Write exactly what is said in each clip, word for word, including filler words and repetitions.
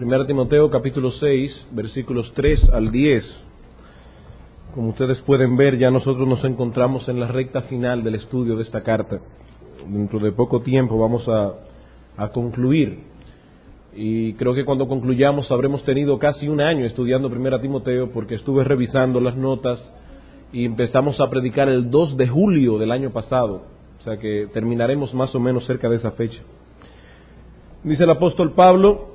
Primera Timoteo capítulo seis, versículos tres al diez. Como ustedes pueden ver, ya nosotros nos encontramos en la recta final del estudio de esta carta. Dentro de poco tiempo vamos a, a concluir. Y creo que cuando concluyamos habremos tenido casi un año estudiando Primera Timoteo, porque estuve revisando las notas y empezamos a predicar el dos de julio del año pasado. O sea que terminaremos más o menos cerca de esa fecha. Dice el apóstol Pablo: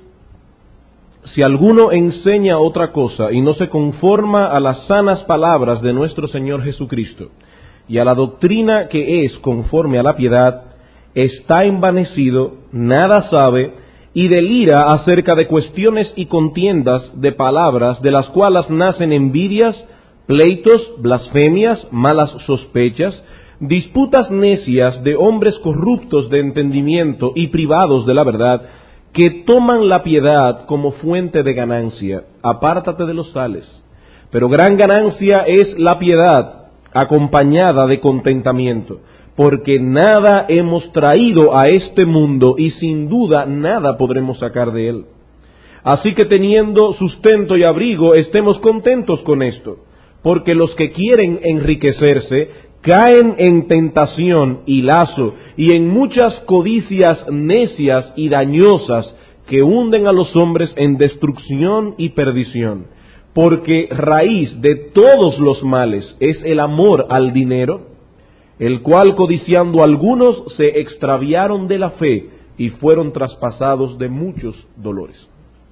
si alguno enseña otra cosa y no se conforma a las sanas palabras de nuestro Señor Jesucristo y a la doctrina que es conforme a la piedad, está envanecido, nada sabe y delira acerca de cuestiones y contiendas de palabras, de las cuales nacen envidias, pleitos, blasfemias, malas sospechas, disputas necias de hombres corruptos de entendimiento y privados de la verdad, que toman la piedad como fuente de ganancia. Apártate de los tales. Pero gran ganancia es la piedad, acompañada de contentamiento, porque nada hemos traído a este mundo y sin duda nada podremos sacar de él. Así que teniendo sustento y abrigo, estemos contentos con esto, porque los que quieren enriquecerse caen en tentación y lazo y en muchas codicias necias y dañosas que hunden a los hombres en destrucción y perdición. Porque raíz de todos los males es el amor al dinero, el cual codiciando algunos se extraviaron de la fe y fueron traspasados de muchos dolores.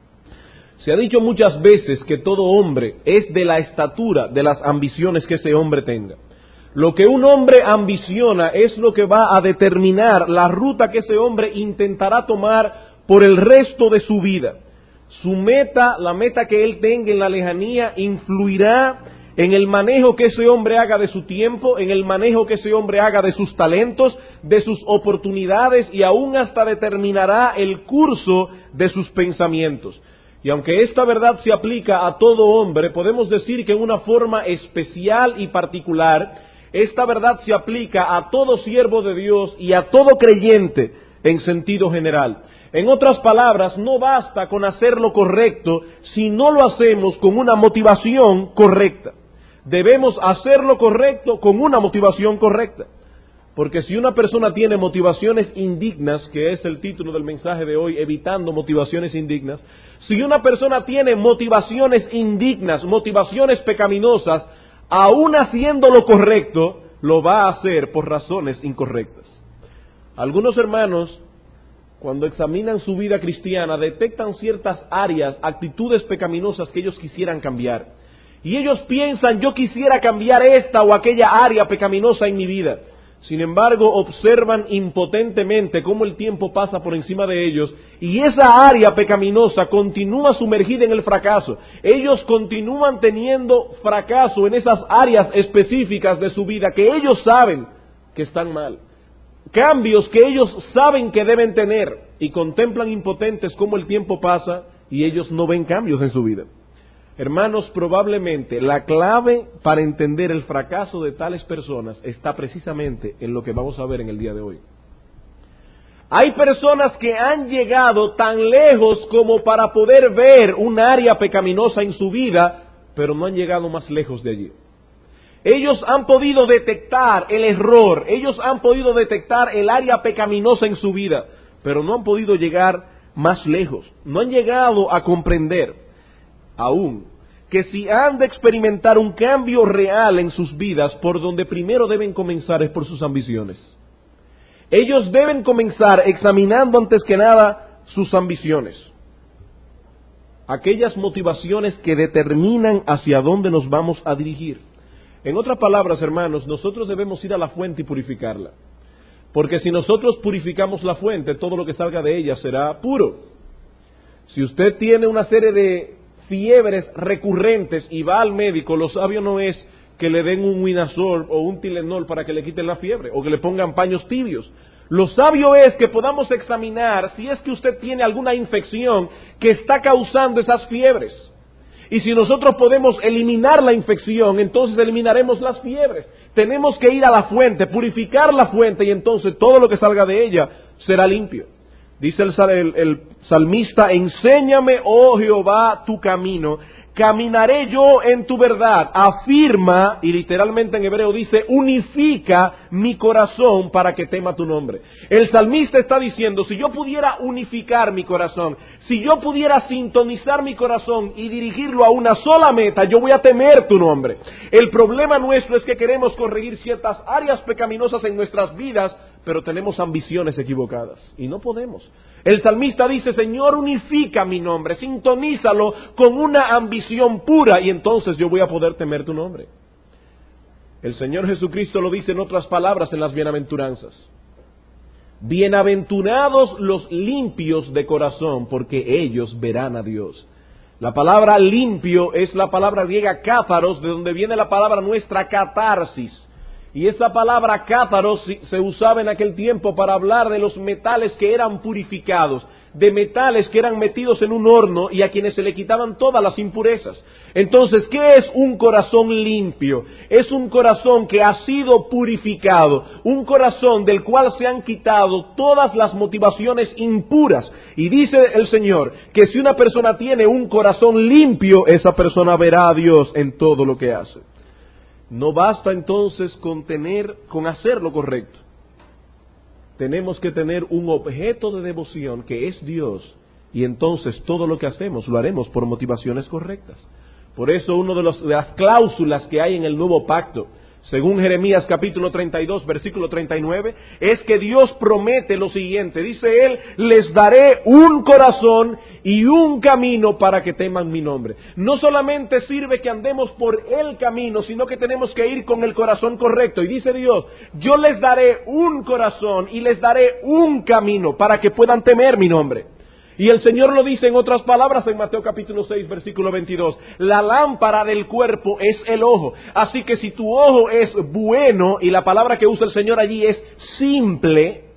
Se ha dicho muchas veces que todo hombre es de la estatura de las ambiciones que ese hombre tenga. Lo que un hombre ambiciona es lo que va a determinar la ruta que ese hombre intentará tomar por el resto de su vida. Su meta, la meta que él tenga en la lejanía, influirá en el manejo que ese hombre haga de su tiempo, en el manejo que ese hombre haga de sus talentos, de sus oportunidades y aún hasta determinará el curso de sus pensamientos. Y aunque esta verdad se aplica a todo hombre, podemos decir que en una forma especial y particular, esta verdad se aplica a todo siervo de Dios y a todo creyente en sentido general. En otras palabras, no basta con hacer lo correcto si no lo hacemos con una motivación correcta. Debemos hacer lo correcto con una motivación correcta. Porque si una persona tiene motivaciones indignas, que es el título del mensaje de hoy, evitando motivaciones indignas, si una persona tiene motivaciones indignas, motivaciones pecaminosas, aún haciendo lo correcto, lo va a hacer por razones incorrectas. Algunos hermanos, cuando examinan su vida cristiana, detectan ciertas áreas, actitudes pecaminosas que ellos quisieran cambiar. Y ellos piensan, yo quisiera cambiar esta o aquella área pecaminosa en mi vida. Sin embargo, observan impotentemente cómo el tiempo pasa por encima de ellos y esa área pecaminosa continúa sumergida en el fracaso. Ellos continúan teniendo fracaso en esas áreas específicas de su vida que ellos saben que están mal. Cambios que ellos saben que deben tener y contemplan impotentes cómo el tiempo pasa y ellos no ven cambios en su vida. Hermanos, probablemente la clave para entender el fracaso de tales personas está precisamente en lo que vamos a ver en el día de hoy. Hay personas que han llegado tan lejos como para poder ver un área pecaminosa en su vida, pero no han llegado más lejos de allí. Ellos han podido detectar el error, ellos han podido detectar el área pecaminosa en su vida, pero no han podido llegar más lejos, no han llegado a comprender aún que si han de experimentar un cambio real en sus vidas, por donde primero deben comenzar es por sus ambiciones. Ellos deben comenzar examinando antes que nada sus ambiciones, aquellas motivaciones que determinan hacia dónde nos vamos a dirigir. En otras palabras, hermanos, nosotros debemos ir a la fuente y purificarla, porque si nosotros purificamos la fuente, todo lo que salga de ella será puro. Si usted tiene una serie de fiebres recurrentes y va al médico, lo sabio no es que le den un Winazol o un Tylenol para que le quiten la fiebre o que le pongan paños tibios. Lo sabio es que podamos examinar si es que usted tiene alguna infección que está causando esas fiebres. Y si nosotros podemos eliminar la infección, entonces eliminaremos las fiebres. Tenemos que ir a la fuente, purificar la fuente y entonces todo lo que salga de ella será limpio. Dice el, el, el salmista, enséñame, oh Jehová, tu camino, caminaré yo en tu verdad. Afirma, y literalmente en hebreo dice, unifica mi corazón para que tema tu nombre. El salmista está diciendo, si yo pudiera unificar mi corazón, si yo pudiera sintonizar mi corazón y dirigirlo a una sola meta, yo voy a temer tu nombre. El problema nuestro es que queremos corregir ciertas áreas pecaminosas en nuestras vidas, pero tenemos ambiciones equivocadas y no podemos. El salmista dice, Señor, unifica mi nombre, sintonízalo con una ambición pura y entonces yo voy a poder temer tu nombre. El Señor Jesucristo lo dice en otras palabras en las bienaventuranzas. Bienaventurados los limpios de corazón, porque ellos verán a Dios. La palabra limpio es la palabra griega cátaros, de donde viene la palabra nuestra catarsis. Y esa palabra cátaros se usaba en aquel tiempo para hablar de los metales que eran purificados, de metales que eran metidos en un horno y a quienes se le quitaban todas las impurezas. Entonces, ¿qué es un corazón limpio? Es un corazón que ha sido purificado, un corazón del cual se han quitado todas las motivaciones impuras. Y dice el Señor que si una persona tiene un corazón limpio, esa persona verá a Dios en todo lo que hace. No basta entonces con tener, con hacer lo correcto. Tenemos que tener un objeto de devoción que es Dios, y entonces todo lo que hacemos lo haremos por motivaciones correctas. Por eso una de, los, de las cláusulas que hay en el nuevo pacto, según Jeremías capítulo treinta y dos, versículo treinta y nueve, es que Dios promete lo siguiente. Dice Él, les daré un corazón y un camino para que teman mi nombre. No solamente sirve que andemos por el camino, sino que tenemos que ir con el corazón correcto. Y dice Dios, yo les daré un corazón y les daré un camino para que puedan temer mi nombre. Y el Señor lo dice en otras palabras en Mateo capítulo seis, versículo veintidós. La lámpara del cuerpo es el ojo. Así que si tu ojo es bueno, y la palabra que usa el Señor allí es simple,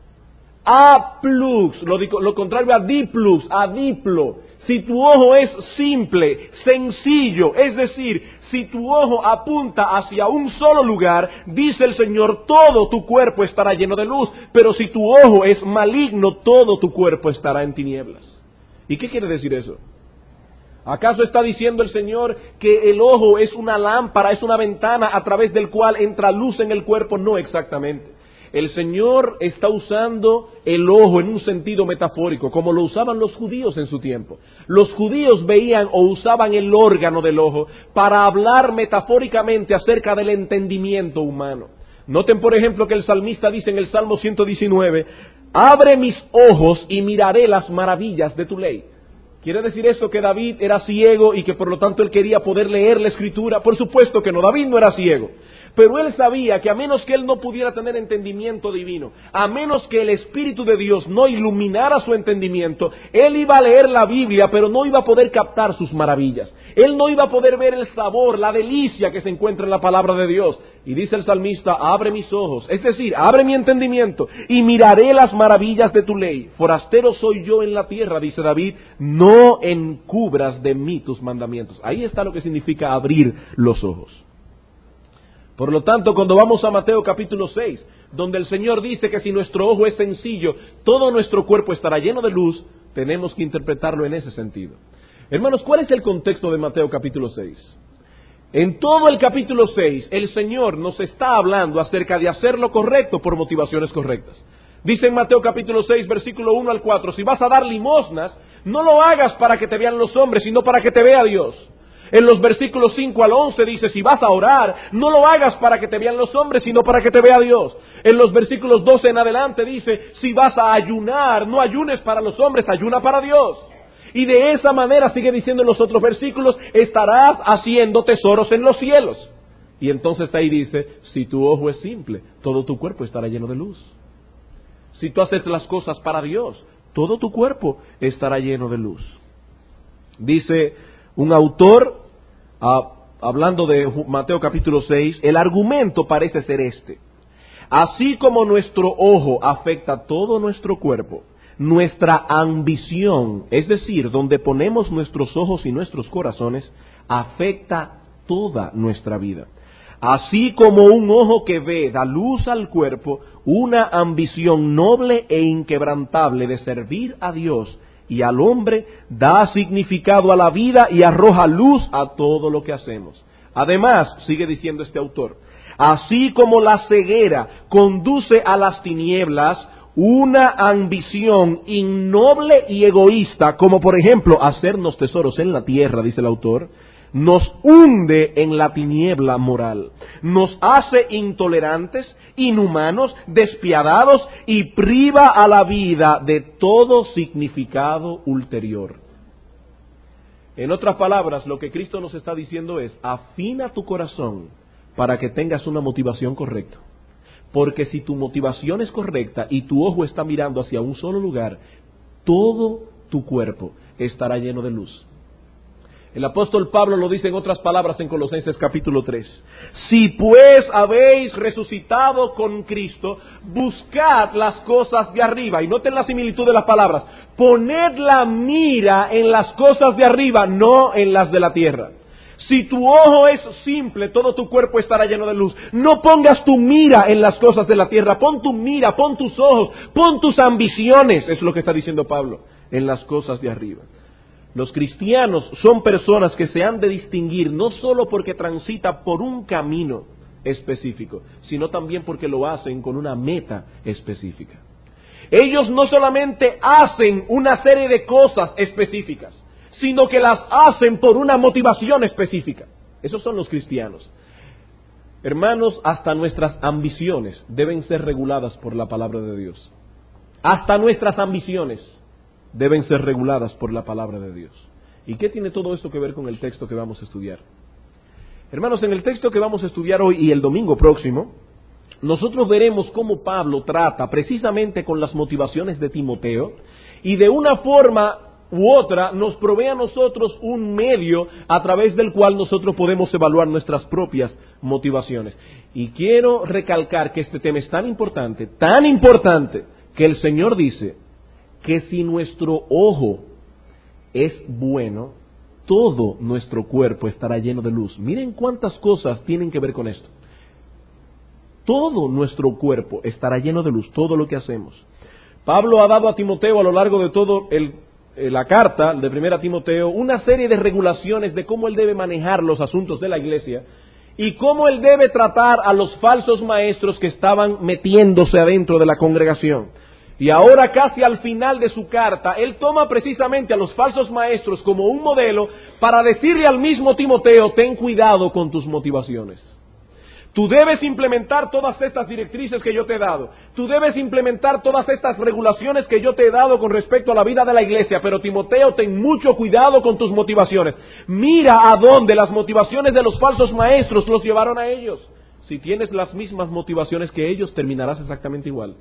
aplux, lo, lo contrario a diplux, adiplo. Si tu ojo es simple, sencillo, es decir, si tu ojo apunta hacia un solo lugar, dice el Señor, todo tu cuerpo estará lleno de luz. Pero si tu ojo es maligno, todo tu cuerpo estará en tinieblas. ¿Y qué quiere decir eso? ¿Acaso está diciendo el Señor que el ojo es una lámpara, es una ventana a través del cual entra luz en el cuerpo? No exactamente. El Señor está usando el ojo en un sentido metafórico, como lo usaban los judíos en su tiempo. Los judíos veían o usaban el órgano del ojo para hablar metafóricamente acerca del entendimiento humano. Noten, por ejemplo, que el salmista dice en el Salmo ciento diecinueve, abre mis ojos y miraré las maravillas de tu ley. ¿Quiere decir esto que David era ciego y que por lo tanto él quería poder leer la Escritura? Por supuesto que no, David no era ciego. Pero él sabía que a menos que él no pudiera tener entendimiento divino, a menos que el Espíritu de Dios no iluminara su entendimiento, él iba a leer la Biblia, pero no iba a poder captar sus maravillas. Él no iba a poder ver el sabor, la delicia que se encuentra en la palabra de Dios. Y dice el salmista, abre mis ojos, es decir, abre mi entendimiento y miraré las maravillas de tu ley. Forastero soy yo en la tierra, dice David, no encubras de mí tus mandamientos. Ahí está lo que significa abrir los ojos. Por lo tanto, cuando vamos a Mateo capítulo seis, donde el Señor dice que si nuestro ojo es sencillo, todo nuestro cuerpo estará lleno de luz, tenemos que interpretarlo en ese sentido. Hermanos, ¿cuál es el contexto de Mateo capítulo seis? En todo el capítulo seis, el Señor nos está hablando acerca de hacer lo correcto por motivaciones correctas. Dice en Mateo capítulo seis, versículo uno al cuatro, si vas a dar limosnas, no lo hagas para que te vean los hombres, sino para que te vea Dios. En los versículos cinco al once dice, si vas a orar, no lo hagas para que te vean los hombres, sino para que te vea Dios. En los versículos doce en adelante dice, si vas a ayunar, no ayunes para los hombres, ayuna para Dios. Y de esa manera, sigue diciendo en los otros versículos, estarás haciendo tesoros en los cielos. Y entonces ahí dice, si tu ojo es simple, todo tu cuerpo estará lleno de luz. Si tú haces las cosas para Dios, todo tu cuerpo estará lleno de luz. Dice un autor, Uh, hablando de Mateo capítulo seis, el argumento parece ser este. Así como nuestro ojo afecta todo nuestro cuerpo, nuestra ambición, es decir, donde ponemos nuestros ojos y nuestros corazones, afecta toda nuestra vida. Así como un ojo que ve da luz al cuerpo, una ambición noble e inquebrantable de servir a Dios y al hombre, da significado a la vida y arroja luz a todo lo que hacemos. Además, sigue diciendo este autor, así como la ceguera conduce a las tinieblas, una ambición innoble y egoísta, como por ejemplo hacernos tesoros en la tierra, dice el autor, nos hunde en la tiniebla moral, nos hace intolerantes, inhumanos, despiadados y priva a la vida de todo significado ulterior. En otras palabras, lo que Cristo nos está diciendo es, afina tu corazón para que tengas una motivación correcta. Porque si tu motivación es correcta y tu ojo está mirando hacia un solo lugar, todo tu cuerpo estará lleno de luz. El apóstol Pablo lo dice en otras palabras en Colosenses capítulo tres. Si pues habéis resucitado con Cristo, buscad las cosas de arriba. Y noten la similitud de las palabras. Poned la mira en las cosas de arriba, no en las de la tierra. Si tu ojo es simple, todo tu cuerpo estará lleno de luz. No pongas tu mira en las cosas de la tierra. Pon tu mira, pon tus ojos, pon tus ambiciones, es lo que está diciendo Pablo, en las cosas de arriba. Los cristianos son personas que se han de distinguir no solo porque transitan por un camino específico, sino también porque lo hacen con una meta específica. Ellos no solamente hacen una serie de cosas específicas, sino que las hacen por una motivación específica. Esos son los cristianos. Hermanos, hasta nuestras ambiciones deben ser reguladas por la palabra de Dios. Hasta nuestras ambiciones deben ser reguladas por la palabra de Dios. ¿Y qué tiene todo esto que ver con el texto que vamos a estudiar? Hermanos, en el texto que vamos a estudiar hoy y el domingo próximo, nosotros veremos cómo Pablo trata precisamente con las motivaciones de Timoteo y de una forma u otra nos provee a nosotros un medio a través del cual nosotros podemos evaluar nuestras propias motivaciones. Y quiero recalcar que este tema es tan importante, tan importante, que el Señor dice que si nuestro ojo es bueno, todo nuestro cuerpo estará lleno de luz. Miren cuántas cosas tienen que ver con esto. Todo nuestro cuerpo estará lleno de luz, todo lo que hacemos. Pablo ha dado a Timoteo a lo largo de todo el la carta de primera Timoteo, una serie de regulaciones de cómo él debe manejar los asuntos de la iglesia y cómo él debe tratar a los falsos maestros que estaban metiéndose adentro de la congregación. Y ahora casi al final de su carta, él toma precisamente a los falsos maestros como un modelo para decirle al mismo Timoteo, ten cuidado con tus motivaciones. Tú debes implementar todas estas directrices que yo te he dado. Tú debes implementar todas estas regulaciones que yo te he dado con respecto a la vida de la iglesia. Pero Timoteo, ten mucho cuidado con tus motivaciones. Mira a dónde las motivaciones de los falsos maestros los llevaron a ellos. Si tienes las mismas motivaciones que ellos, terminarás exactamente igual.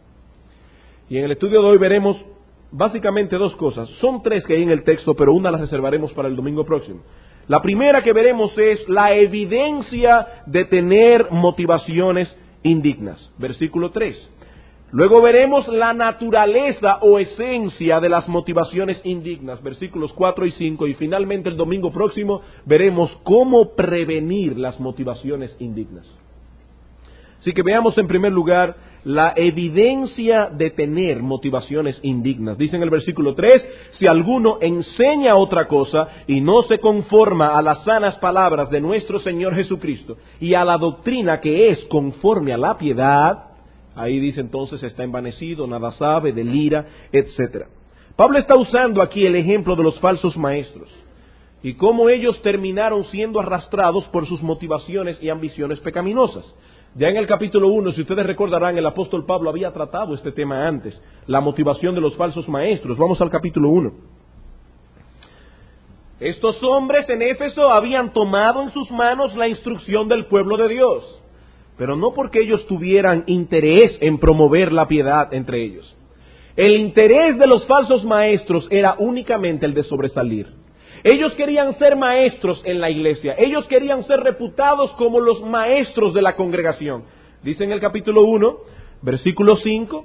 Y en el estudio de hoy veremos básicamente dos cosas. Son tres que hay en el texto, pero una la reservaremos para el domingo próximo. La primera que veremos es la evidencia de tener motivaciones indignas. Versículo tres. Luego veremos la naturaleza o esencia de las motivaciones indignas. Versículos cuatro y cinco. Y finalmente el domingo próximo veremos cómo prevenir las motivaciones indignas. Así que veamos en primer lugar la evidencia de tener motivaciones indignas. Dice en el versículo tres, si alguno enseña otra cosa y no se conforma a las sanas palabras de nuestro Señor Jesucristo y a la doctrina que es conforme a la piedad, ahí dice entonces está envanecido, nada sabe, delira, etcétera. Pablo está usando aquí el ejemplo de los falsos maestros y cómo ellos terminaron siendo arrastrados por sus motivaciones y ambiciones pecaminosas. Ya en el capítulo uno, si ustedes recordarán, el apóstol Pablo había tratado este tema antes, la motivación de los falsos maestros. Vamos al capítulo uno. Estos hombres en Éfeso habían tomado en sus manos la instrucción del pueblo de Dios, pero no porque ellos tuvieran interés en promover la piedad entre ellos. El interés de los falsos maestros era únicamente el de sobresalir. Ellos querían ser maestros en la iglesia. Ellos querían ser reputados como los maestros de la congregación. Dice en el capítulo uno, versículo cinco,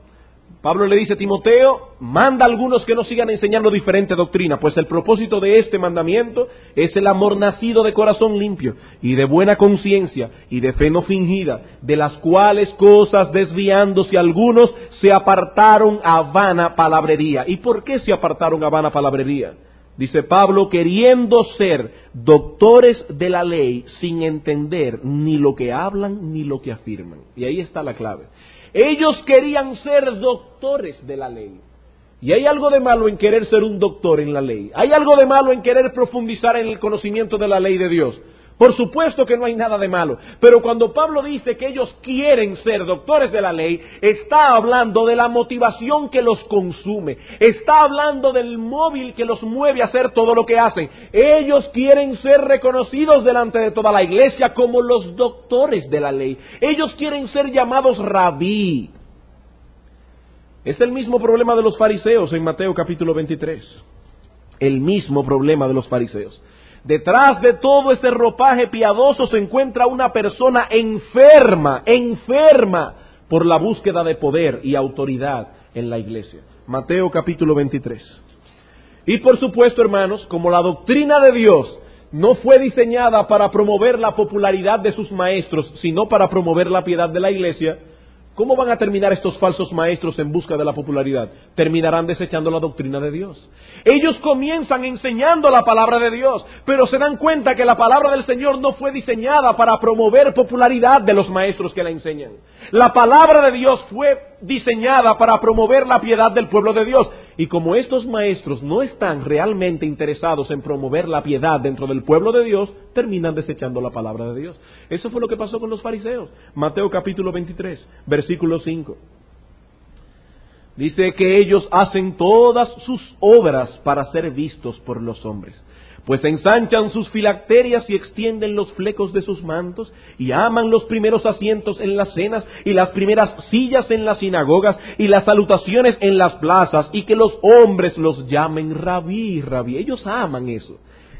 Pablo le dice a Timoteo, manda a algunos que no sigan enseñando diferente doctrina, pues el propósito de este mandamiento es el amor nacido de corazón limpio y de buena conciencia y de fe no fingida, de las cuales cosas desviándose algunos se apartaron a vana palabrería. ¿Y por qué se apartaron a vana palabrería? Dice Pablo, queriendo ser doctores de la ley sin entender ni lo que hablan ni lo que afirman. Y ahí está la clave. Ellos querían ser doctores de la ley. Y hay algo de malo en querer ser un doctor en la ley. Hay algo de malo en querer profundizar en el conocimiento de la ley de Dios. Por supuesto que no hay nada de malo. Pero cuando Pablo dice que ellos quieren ser doctores de la ley, está hablando de la motivación que los consume. Está hablando del móvil que los mueve a hacer todo lo que hacen. Ellos quieren ser reconocidos delante de toda la iglesia como los doctores de la ley. Ellos quieren ser llamados rabí. Es el mismo problema de los fariseos en Mateo capítulo veintitrés. El mismo problema de los fariseos. Detrás de todo ese ropaje piadoso se encuentra una persona enferma, enferma por la búsqueda de poder y autoridad en la iglesia. Mateo capítulo veintitrés. Y por supuesto, hermanos, como la doctrina de Dios no fue diseñada para promover la popularidad de sus maestros, sino para promover la piedad de la iglesia, ¿cómo van a terminar estos falsos maestros en busca de la popularidad? Terminarán desechando la doctrina de Dios. Ellos comienzan enseñando la palabra de Dios, pero se dan cuenta que la palabra del Señor no fue diseñada para promover popularidad de los maestros que la enseñan. La palabra de Dios fue diseñada para promover la piedad del pueblo de Dios. Y como estos maestros no están realmente interesados en promover la piedad dentro del pueblo de Dios, terminan desechando la palabra de Dios. Eso fue lo que pasó con los fariseos. Mateo capítulo veintitrés, versículo cinco. Dice que ellos hacen todas sus obras para ser vistos por los hombres, pues ensanchan sus filacterias y extienden los flecos de sus mantos, y aman los primeros asientos en las cenas, y las primeras sillas en las sinagogas, y las salutaciones en las plazas, y que los hombres los llamen rabí, rabí. Ellos aman eso.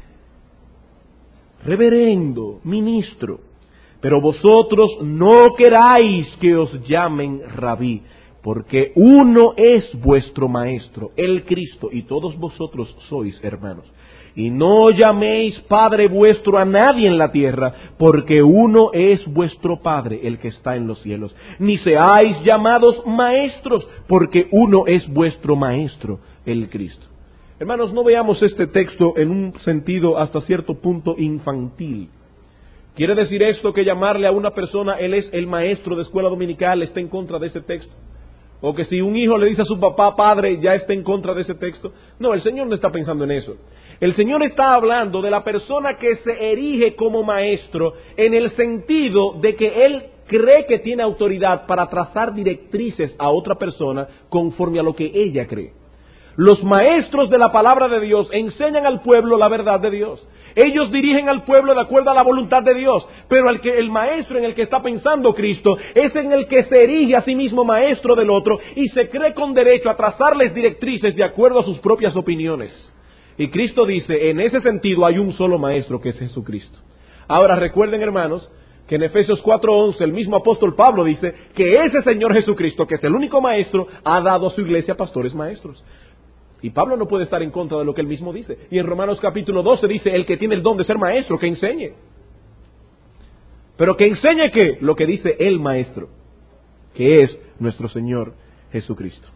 Reverendo, ministro, pero vosotros no queráis que os llamen rabí, porque uno es vuestro maestro, el Cristo, y todos vosotros sois hermanos. Y no llaméis Padre vuestro a nadie en la tierra, porque uno es vuestro Padre, el que está en los cielos. Ni seáis llamados maestros, porque uno es vuestro Maestro, el Cristo. Hermanos, no veamos este texto en un sentido hasta cierto punto infantil. ¿Quiere decir esto que llamarle a una persona, él es el maestro de escuela dominical, está en contra de ese texto? O que si un hijo le dice a su papá, padre, ya está en contra de ese texto. No, el Señor no está pensando en eso. El Señor está hablando de la persona que se erige como maestro en el sentido de que Él cree que tiene autoridad para trazar directrices a otra persona conforme a lo que ella cree. Los maestros de la palabra de Dios enseñan al pueblo la verdad de Dios. Ellos dirigen al pueblo de acuerdo a la voluntad de Dios, pero el, que, el maestro en el que está pensando Cristo es en el que se erige a sí mismo maestro del otro y se cree con derecho a trazarles directrices de acuerdo a sus propias opiniones. Y Cristo dice, en ese sentido hay un solo maestro que es Jesucristo. Ahora recuerden, hermanos, que en Efesios cuatro once el mismo apóstol Pablo dice que ese Señor Jesucristo, que es el único maestro, ha dado a su iglesia pastores maestros. Y Pablo no puede estar en contra de lo que él mismo dice. Y en Romanos capítulo doce dice, el que tiene el don de ser maestro, que enseñe. ¿Pero que enseñe qué? Lo que dice el maestro, que es nuestro Señor Jesucristo.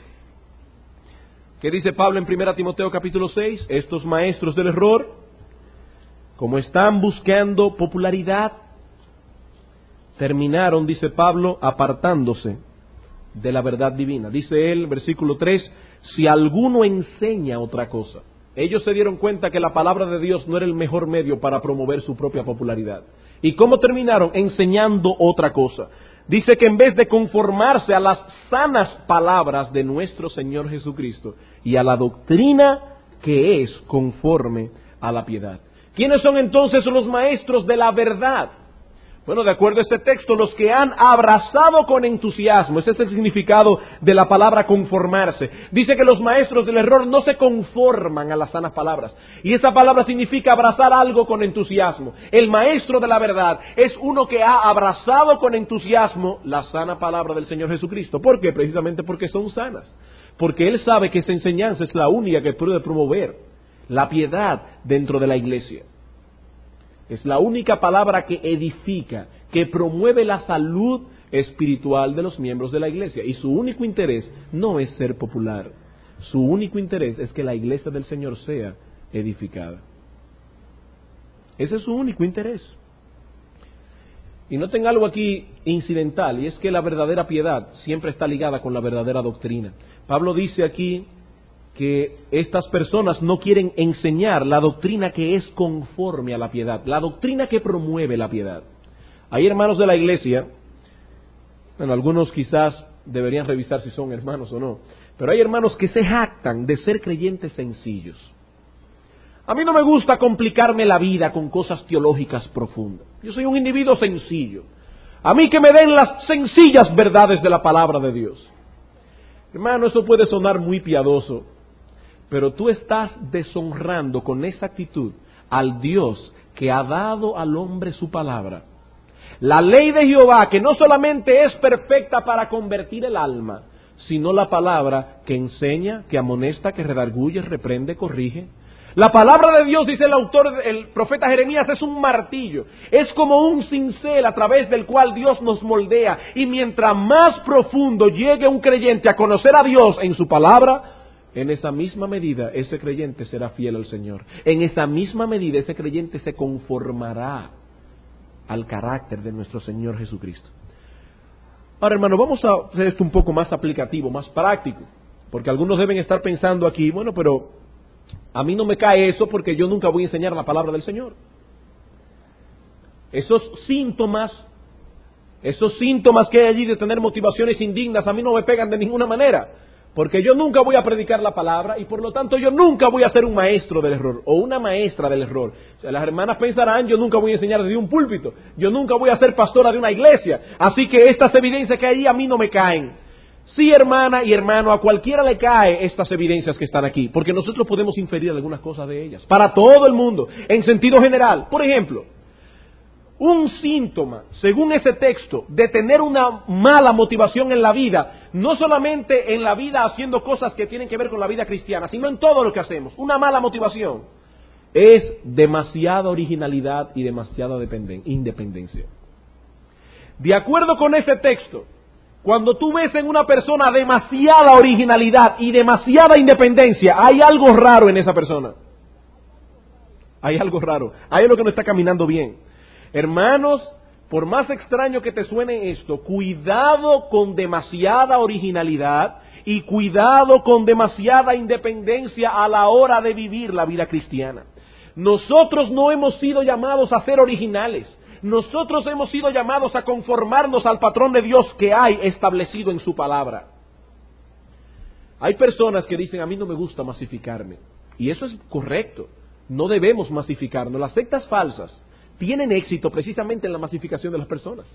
¿Qué dice Pablo en primera Timoteo capítulo seis? Estos maestros del error, como están buscando popularidad, terminaron, dice Pablo, apartándose de la verdad divina. Dice él, versículo tres, si alguno enseña otra cosa. Ellos se dieron cuenta que la palabra de Dios no era el mejor medio para promover su propia popularidad. ¿Y cómo terminaron? Enseñando otra cosa. Dice que en vez de conformarse a las sanas palabras de nuestro Señor Jesucristo y a la doctrina que es conforme a la piedad. ¿Quiénes son entonces los maestros de la verdad? Bueno, de acuerdo a este texto, los que han abrazado con entusiasmo, ese es el significado de la palabra conformarse. Dice que los maestros del error no se conforman a las sanas palabras. Y esa palabra significa abrazar algo con entusiasmo. El maestro de la verdad es uno que ha abrazado con entusiasmo la sana palabra del Señor Jesucristo. ¿Por qué? Precisamente porque son sanas. Porque él sabe que esa enseñanza es la única que puede promover la piedad dentro de la iglesia. Es la única palabra que edifica, que promueve la salud espiritual de los miembros de la iglesia. Y su único interés no es ser popular. Su único interés es que la iglesia del Señor sea edificada. Ese es su único interés. Y noten algo aquí incidental, y es que la verdadera piedad siempre está ligada con la verdadera doctrina. Pablo dice aquí que estas personas no quieren enseñar la doctrina que es conforme a la piedad, la doctrina que promueve la piedad. Hay hermanos de la iglesia, bueno, algunos quizás deberían revisar si son hermanos o no, pero hay hermanos que se jactan de ser creyentes sencillos. A mí no me gusta complicarme la vida con cosas teológicas profundas. Yo soy un individuo sencillo. A mí que me den las sencillas verdades de la palabra de Dios. Hermano, eso puede sonar muy piadoso, pero tú estás deshonrando con esa actitud al Dios que ha dado al hombre su palabra. La ley de Jehová, que no solamente es perfecta para convertir el alma, sino la palabra que enseña, que amonesta, que redarguye, reprende, corrige. La palabra de Dios, dice el autor, el profeta Jeremías, es un martillo. Es como un cincel a través del cual Dios nos moldea. Y mientras más profundo llegue un creyente a conocer a Dios en su palabra, en esa misma medida ese creyente será fiel al Señor. En esa misma medida ese creyente se conformará al carácter de nuestro Señor Jesucristo. Ahora, hermano, vamos a hacer esto un poco más aplicativo, más práctico. Porque algunos deben estar pensando aquí, bueno, pero a mí no me cae eso porque yo nunca voy a enseñar la palabra del Señor. Esos síntomas, esos síntomas que hay allí de tener motivaciones indignas, a mí no me pegan de ninguna manera. Porque yo nunca voy a predicar la palabra y por lo tanto yo nunca voy a ser un maestro del error o una maestra del error. O sea, las hermanas pensarán, yo nunca voy a enseñar desde un púlpito, yo nunca voy a ser pastora de una iglesia. Así que estas evidencias que hay ahí a mí no me caen. Sí, hermana y hermano, a cualquiera le cae estas evidencias que están aquí, porque nosotros podemos inferir algunas cosas de ellas, para todo el mundo, en sentido general. Por ejemplo, un síntoma, según ese texto, de tener una mala motivación en la vida, no solamente en la vida haciendo cosas que tienen que ver con la vida cristiana, sino en todo lo que hacemos, una mala motivación, es demasiada originalidad y demasiada independencia. De acuerdo con ese texto, cuando tú ves en una persona demasiada originalidad y demasiada independencia, hay algo raro en esa persona. Hay algo raro, hay algo que no está caminando bien. Hermanos, por más extraño que te suene esto, cuidado con demasiada originalidad y cuidado con demasiada independencia a la hora de vivir la vida cristiana. Nosotros no hemos sido llamados a ser originales. Nosotros hemos sido llamados a conformarnos al patrón de Dios que hay establecido en su palabra. Hay personas que dicen, a mí no me gusta masificarme. Y eso es correcto. No debemos masificarnos. Las sectas falsas tienen éxito precisamente en la masificación de las personas.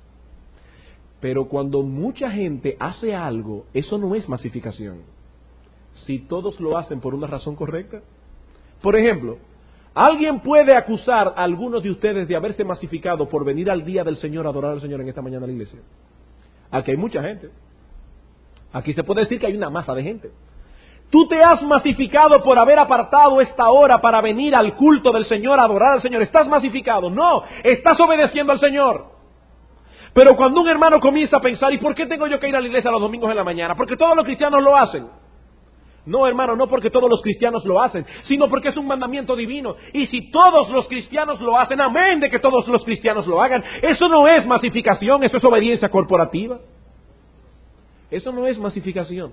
Pero cuando mucha gente hace algo, eso no es masificación. Si todos lo hacen por una razón correcta. Por ejemplo, ¿alguien puede acusar a algunos de ustedes de haberse masificado por venir al día del Señor a adorar al Señor en esta mañana a la iglesia? Aquí hay mucha gente. Aquí se puede decir que hay una masa de gente. ¿Tú te has masificado por haber apartado esta hora para venir al culto del Señor a adorar al Señor? ¿Estás masificado? No, estás obedeciendo al Señor. Pero cuando un hermano comienza a pensar, ¿y por qué tengo yo que ir a la iglesia los domingos en la mañana? Porque todos los cristianos lo hacen. No, hermano, no porque todos los cristianos lo hacen, sino porque es un mandamiento divino. Y si todos los cristianos lo hacen, amén de que todos los cristianos lo hagan, eso no es masificación, eso es obediencia corporativa. Eso no es masificación.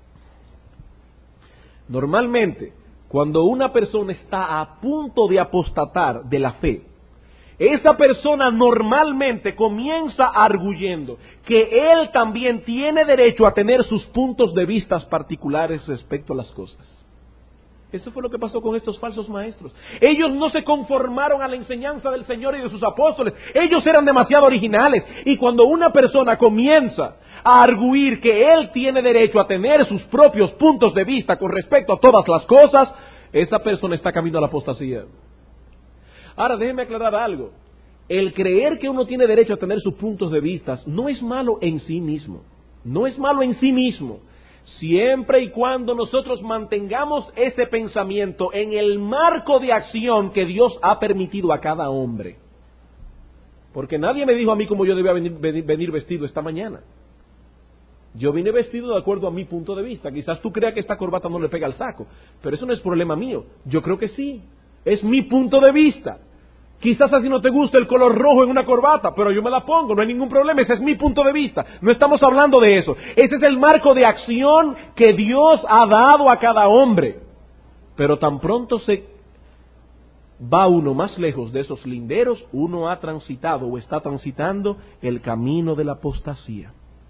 Normalmente, cuando una persona está a punto de apostatar de la fe, esa persona normalmente comienza arguyendo que él también tiene derecho a tener sus puntos de vista particulares respecto a las cosas. Eso fue lo que pasó con estos falsos maestros. Ellos no se conformaron a la enseñanza del Señor y de sus apóstoles. Ellos eran demasiado originales. Y cuando una persona comienza a arguir que él tiene derecho a tener sus propios puntos de vista con respecto a todas las cosas, esa persona está camino a la apostasía. Ahora, déjeme aclarar algo. El creer que uno tiene derecho a tener sus puntos de vista no es malo en sí mismo. No es malo en sí mismo. Siempre y cuando nosotros mantengamos ese pensamiento en el marco de acción que Dios ha permitido a cada hombre. Porque nadie me dijo a mí cómo yo debía venir, venir, venir vestido esta mañana. Yo vine vestido de acuerdo a mi punto de vista. Quizás tú creas que esta corbata no le pega al saco, pero eso no es problema mío. Yo creo que sí. Es mi punto de vista. Quizás así no te gusta el color rojo en una corbata, pero yo me la pongo, no hay ningún problema, ese es mi punto de vista. No estamos hablando de eso. Ese es el marco de acción que Dios ha dado a cada hombre. Pero tan pronto se va uno más lejos de esos linderos, uno ha transitado o está transitando el camino de la apostasía.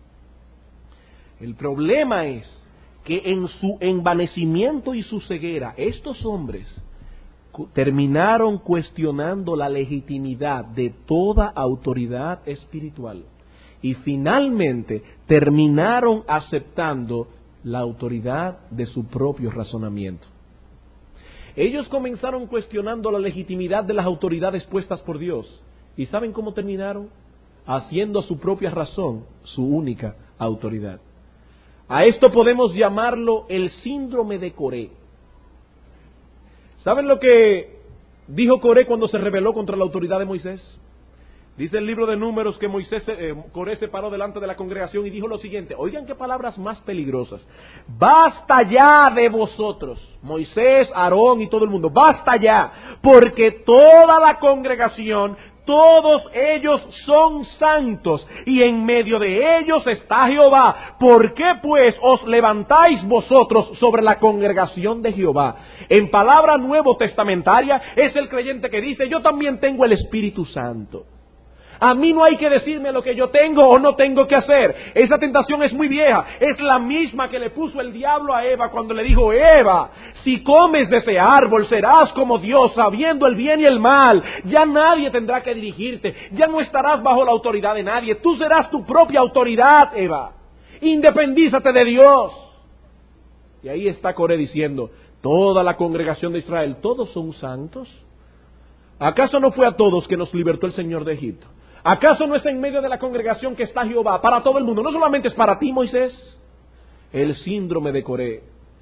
El problema es que en su envanecimiento y su ceguera, estos hombres terminaron cuestionando la legitimidad de toda autoridad espiritual y finalmente terminaron aceptando la autoridad de su propio razonamiento. Ellos comenzaron cuestionando la legitimidad de las autoridades puestas por Dios. ¿Y saben cómo terminaron? Haciendo a su propia razón su única autoridad. A esto podemos llamarlo el síndrome de Coré. ¿Saben lo que dijo Coré cuando se rebeló contra la autoridad de Moisés? Dice el libro de Números que Moisés, eh, Coré se paró delante de la congregación y dijo lo siguiente. Oigan qué palabras más peligrosas. Basta ya de vosotros, Moisés, Aarón y todo el mundo. Basta ya, porque toda la congregación, todos ellos son santos y en medio de ellos está Jehová. ¿Por qué pues os levantáis vosotros sobre la congregación de Jehová? En palabra nuevo testamentaria es el creyente que dice, yo también tengo el Espíritu Santo. A mí no hay que decirme lo que yo tengo o no tengo que hacer. Esa tentación es muy vieja. Es la misma que le puso el diablo a Eva cuando le dijo, Eva, si comes de ese árbol serás como Dios, sabiendo el bien y el mal. Ya nadie tendrá que dirigirte. Ya no estarás bajo la autoridad de nadie. Tú serás tu propia autoridad, Eva. Independízate de Dios. Y ahí está Coré diciendo, toda la congregación de Israel, ¿todos son santos? ¿Acaso no fue a todos que nos libertó el Señor de Egipto? ¿Acaso no es en medio de la congregación que está Jehová para todo el mundo? No solamente es para ti, Moisés. El síndrome de Coré.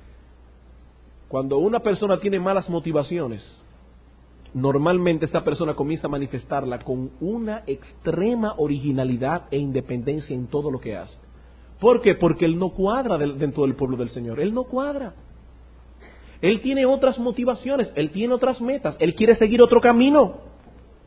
Cuando una persona tiene malas motivaciones, normalmente esa persona comienza a manifestarla con una extrema originalidad e independencia en todo lo que hace. ¿Por qué? Porque él no cuadra dentro del pueblo del Señor. Él no cuadra. Él tiene otras motivaciones, él tiene otras metas, él quiere seguir otro camino.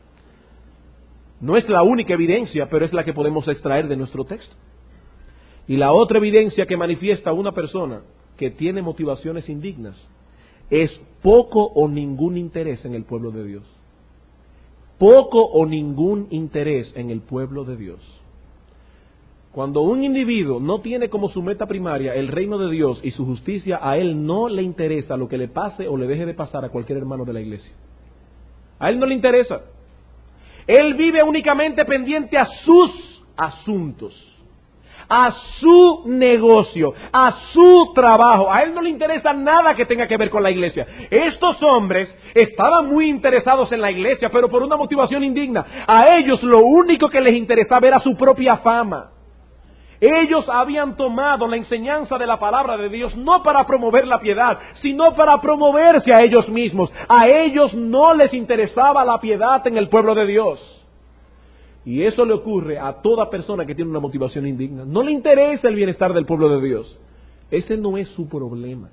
No es la única evidencia, pero es la que podemos extraer de nuestro texto. Y la otra evidencia que manifiesta una persona que tiene motivaciones indignas es poco o ningún interés en el pueblo de Dios. Poco o ningún interés en el pueblo de Dios. Cuando un individuo no tiene como su meta primaria el reino de Dios y su justicia, a él no le interesa lo que le pase o le deje de pasar a cualquier hermano de la iglesia. A él no le interesa. Él vive únicamente pendiente a sus asuntos, a su negocio, a su trabajo. A él no le interesa nada que tenga que ver con la iglesia. Estos hombres estaban muy interesados en la iglesia, pero por una motivación indigna. A ellos lo único que les interesaba era su propia fama. Ellos habían tomado la enseñanza de la palabra de Dios no para promover la piedad, sino para promoverse a ellos mismos. A ellos no les interesaba la piedad en el pueblo de Dios. Y eso le ocurre a toda persona que tiene una motivación indigna. No le interesa el bienestar del pueblo de Dios. Ese no es su problema.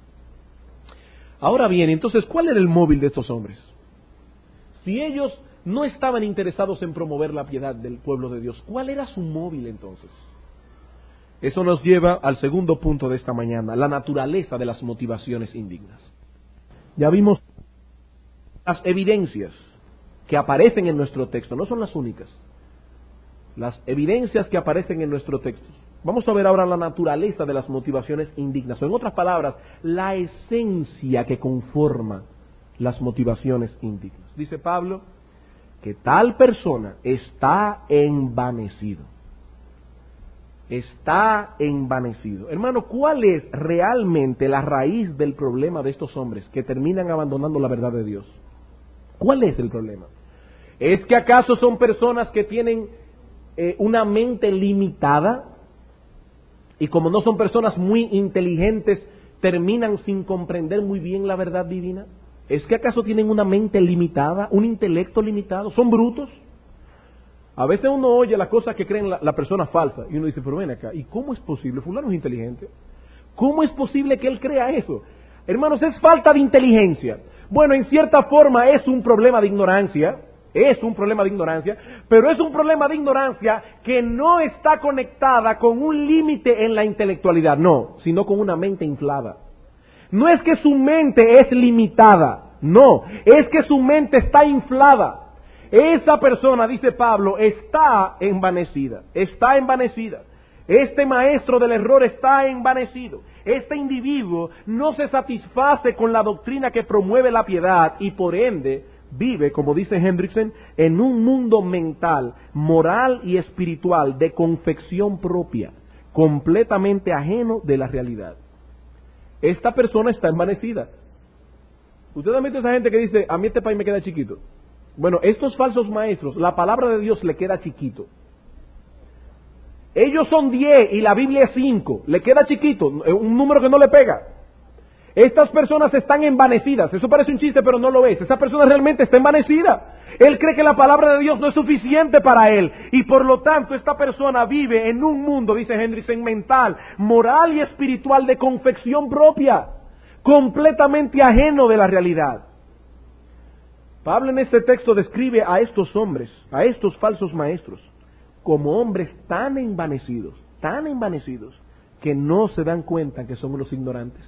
Ahora bien, entonces, ¿cuál era el móvil de estos hombres? Si ellos no estaban interesados en promover la piedad del pueblo de Dios, ¿cuál era su móvil entonces? Eso nos lleva al segundo punto de esta mañana, la naturaleza de las motivaciones indignas. Ya vimos las evidencias que aparecen en nuestro texto, no son las únicas. Las evidencias que aparecen en nuestro texto Vamos a ver ahora la naturaleza de las motivaciones indignas. O en otras palabras, la esencia que conforma las motivaciones indignas. Dice Pablo que tal persona está envanecido. Está envanecido. Hermano, ¿cuál es realmente la raíz del problema de estos hombres que terminan abandonando la verdad de Dios? ¿Cuál es el problema? ¿Es que acaso son personas que tienen eh, una mente limitada? Y como no son personas muy inteligentes, terminan sin comprender muy bien la verdad divina. ¿Es que acaso tienen una mente limitada, un intelecto limitado? ¿Son brutos? A veces uno oye las cosas que creen la, la persona falsa y uno dice, pero ven acá, ¿y cómo es posible? Fulano es inteligente. ¿Cómo es posible que él crea eso? Hermanos, es falta de inteligencia. Bueno, en cierta forma es un problema de ignorancia. Es un problema de ignorancia, pero es un problema de ignorancia que no está conectada con un límite en la intelectualidad, no, sino con una mente inflada. No es que su mente es limitada, no, es que su mente está inflada. Esa persona, dice Pablo, está envanecida, está envanecida. Este maestro del error está envanecido. Este individuo no se satisface con la doctrina que promueve la piedad y por ende vive, como dice Hendrickson, en un mundo mental, moral y espiritual de confección propia, completamente ajeno de la realidad. Esta persona está envanecida. Ustedes han visto a esa gente que dice, a mí este país me queda chiquito. Bueno, estos falsos maestros, la palabra de Dios le queda chiquito. Ellos son diez y la Biblia es cinco, le queda chiquito, un número que no le pega. Estas personas están envanecidas. Eso parece un chiste, pero no lo es. Esa persona realmente está envanecida. Él cree que la palabra de Dios no es suficiente para él. Y por lo tanto, esta persona vive en un mundo, dice Hendrickson, mental, moral y espiritual de confección propia, completamente ajeno de la realidad. Pablo en este texto describe a estos hombres, a estos falsos maestros, como hombres tan envanecidos, tan envanecidos, que no se dan cuenta que son los ignorantes.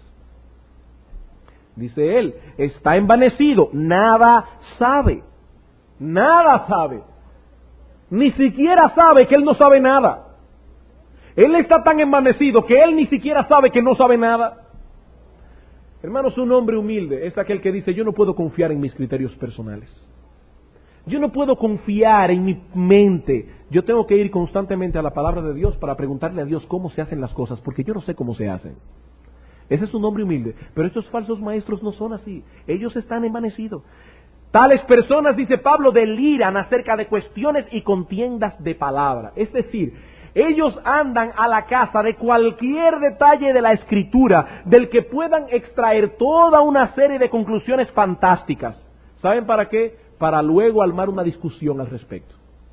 Dice él, está envanecido, nada sabe, nada sabe, ni siquiera sabe que él no sabe nada. Él está tan envanecido que él ni siquiera sabe que no sabe nada. Hermanos, un hombre humilde es aquel que dice, yo no puedo confiar en mis criterios personales. Yo no puedo confiar en mi mente. Yo tengo que ir constantemente a la palabra de Dios para preguntarle a Dios cómo se hacen las cosas, porque yo no sé cómo se hacen. Ese es un hombre humilde, pero estos falsos maestros no son así. Ellos están envanecidos. Tales personas, dice Pablo, deliran acerca de cuestiones y contiendas de palabra. Es decir, ellos andan a la caza de cualquier detalle de la Escritura, del que puedan extraer toda una serie de conclusiones fantásticas. ¿Saben para qué? Para luego armar una discusión al respecto.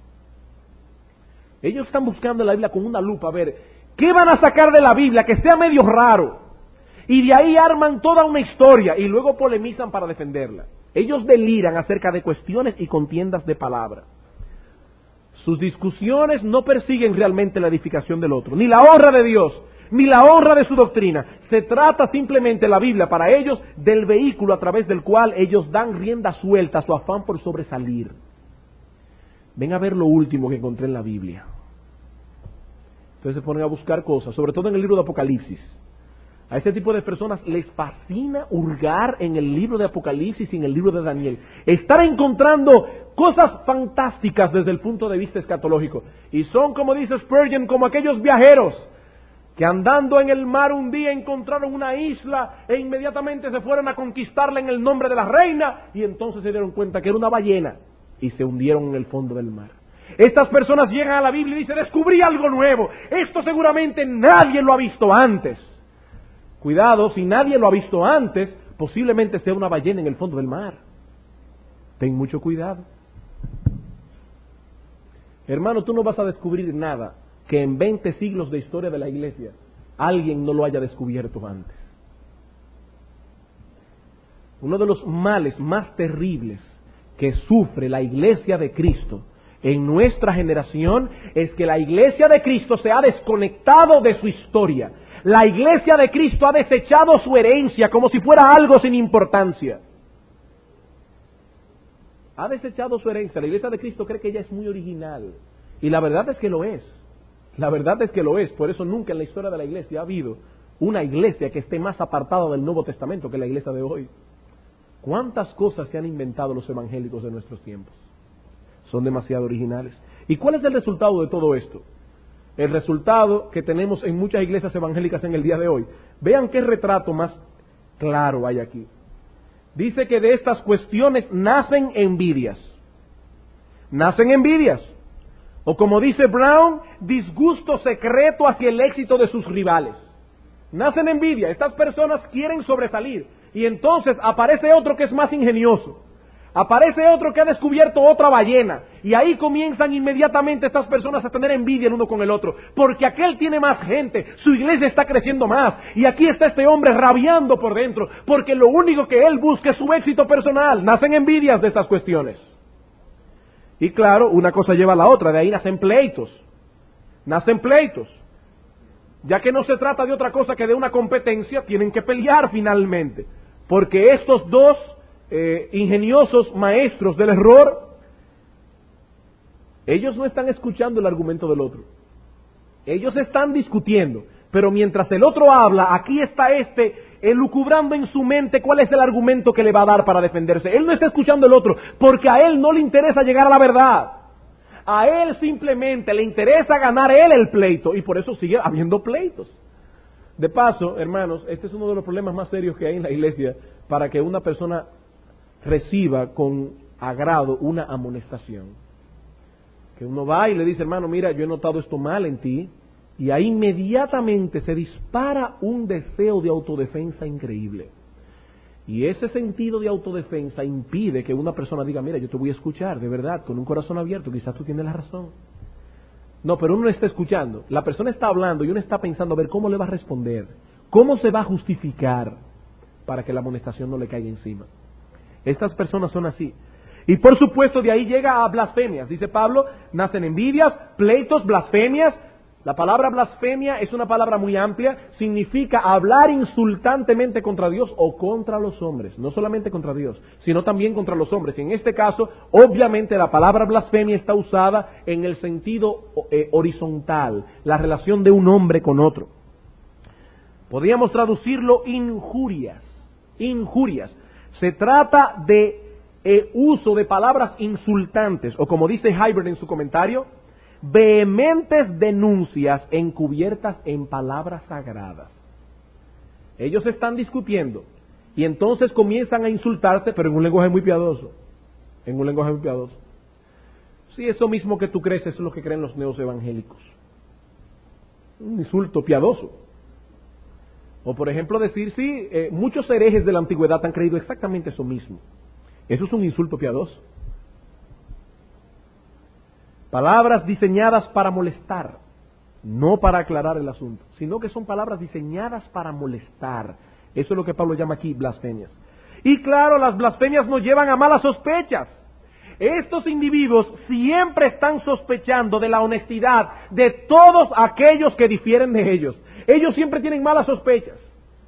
Ellos están buscando en la Biblia con una lupa a ver, ¿qué van a sacar de la Biblia que sea medio raro? Y de ahí arman toda una historia y luego polemizan para defenderla. Ellos deliran acerca de cuestiones y contiendas de palabra. Sus discusiones no persiguen realmente la edificación del otro, ni la honra de Dios, ni la honra de su doctrina. Se trata simplemente la Biblia para ellos del vehículo a través del cual ellos dan rienda suelta a su afán por sobresalir. Ven a ver lo último que encontré en la Biblia. Entonces se ponen a buscar cosas, sobre todo en el libro de Apocalipsis. A este tipo de personas les fascina hurgar en el libro de Apocalipsis y en el libro de Daniel. Estar encontrando cosas fantásticas desde el punto de vista escatológico. Y son, como dice Spurgeon, como aquellos viajeros que andando en el mar un día encontraron una isla e inmediatamente se fueron a conquistarla en el nombre de la reina y entonces se dieron cuenta que era una ballena y se hundieron en el fondo del mar. Estas personas llegan a la Biblia y dicen, descubrí algo nuevo. Esto seguramente nadie lo ha visto antes. Cuidado, si nadie lo ha visto antes, posiblemente sea una ballena en el fondo del mar. Ten mucho cuidado. Hermano, tú no vas a descubrir nada que en veinte siglos de historia de la iglesia alguien no lo haya descubierto antes. Uno de los males más terribles que sufre la iglesia de Cristo en nuestra generación es que la iglesia de Cristo se ha desconectado de su historia. La iglesia de Cristo ha desechado su herencia como si fuera algo sin importancia. Ha desechado su herencia. La iglesia de Cristo cree que ella es muy original. Y la verdad es que lo es. La verdad es que lo es. Por eso nunca en la historia de la iglesia ha habido una iglesia que esté más apartada del Nuevo Testamento que la iglesia de hoy. ¿Cuántas cosas se han inventado los evangélicos de nuestros tiempos? Son demasiado originales. ¿Y cuál es el resultado de todo esto? El resultado que tenemos en muchas iglesias evangélicas en el día de hoy. Vean qué retrato más claro hay aquí. Dice que de estas cuestiones nacen envidias. Nacen envidias. O como dice Brown, disgusto secreto hacia el éxito de sus rivales. Nacen envidia. Estas personas quieren sobresalir. Y entonces aparece otro que es más ingenioso. Aparece otro que ha descubierto otra ballena. Y ahí comienzan inmediatamente estas personas a tener envidia el uno con el otro. Porque aquel tiene más gente, su iglesia está creciendo más. Y aquí está este hombre rabiando por dentro. Porque lo único que él busca es su éxito personal. Nacen envidias de estas cuestiones. Y claro, una cosa lleva a la otra. De ahí nacen pleitos. Nacen pleitos. Ya que no se trata de otra cosa que de una competencia, tienen que pelear finalmente. Porque estos dos Eh, ingeniosos maestros del error, ellos no están escuchando el argumento del otro. Ellos están discutiendo, pero mientras el otro habla, aquí está este elucubrando en su mente cuál es el argumento que le va a dar para defenderse. Él no está escuchando el otro, porque a él no le interesa llegar a la verdad. A él simplemente le interesa ganar él el pleito, y por eso sigue habiendo pleitos. De paso, hermanos, este es uno de los problemas más serios que hay en la iglesia para que una persona reciba con agrado una amonestación. Que uno va y le dice, hermano, mira, yo he notado esto mal en ti, y ahí inmediatamente se dispara un deseo de autodefensa increíble. Y ese sentido de autodefensa impide que una persona diga, mira, yo te voy a escuchar, de verdad, con un corazón abierto, quizás tú tienes la razón. No, pero uno no está escuchando. La persona está hablando y uno está pensando a ver cómo le va a responder, cómo se va a justificar para que la amonestación no le caiga encima. Estas personas son así. Y por supuesto de ahí llega a blasfemias. Dice Pablo, nacen envidias, pleitos, blasfemias. La palabra blasfemia es una palabra muy amplia. Significa hablar insultantemente contra Dios o contra los hombres. No solamente contra Dios, sino también contra los hombres. Y en este caso, obviamente la palabra blasfemia está usada en el sentido eh, horizontal. La relación de un hombre con otro. Podríamos traducirlo injurias. Injurias. Se trata de eh, uso de palabras insultantes, o como dice Hibbert en su comentario, vehementes denuncias encubiertas en palabras sagradas. Ellos están discutiendo, y entonces comienzan a insultarse, pero en un lenguaje muy piadoso. En un lenguaje muy piadoso. Sí, eso mismo que tú crees, eso es lo que creen los neos evangélicos. Un insulto piadoso. O por ejemplo decir, sí, eh, muchos herejes de la antigüedad han creído exactamente eso mismo. Eso es un insulto piadoso. Palabras diseñadas para molestar, no para aclarar el asunto, sino que son palabras diseñadas para molestar. Eso es lo que Pablo llama aquí blasfemias. Y claro, las blasfemias nos llevan a malas sospechas. Estos individuos siempre están sospechando de la honestidad de todos aquellos que difieren de ellos. Ellos siempre tienen malas sospechas.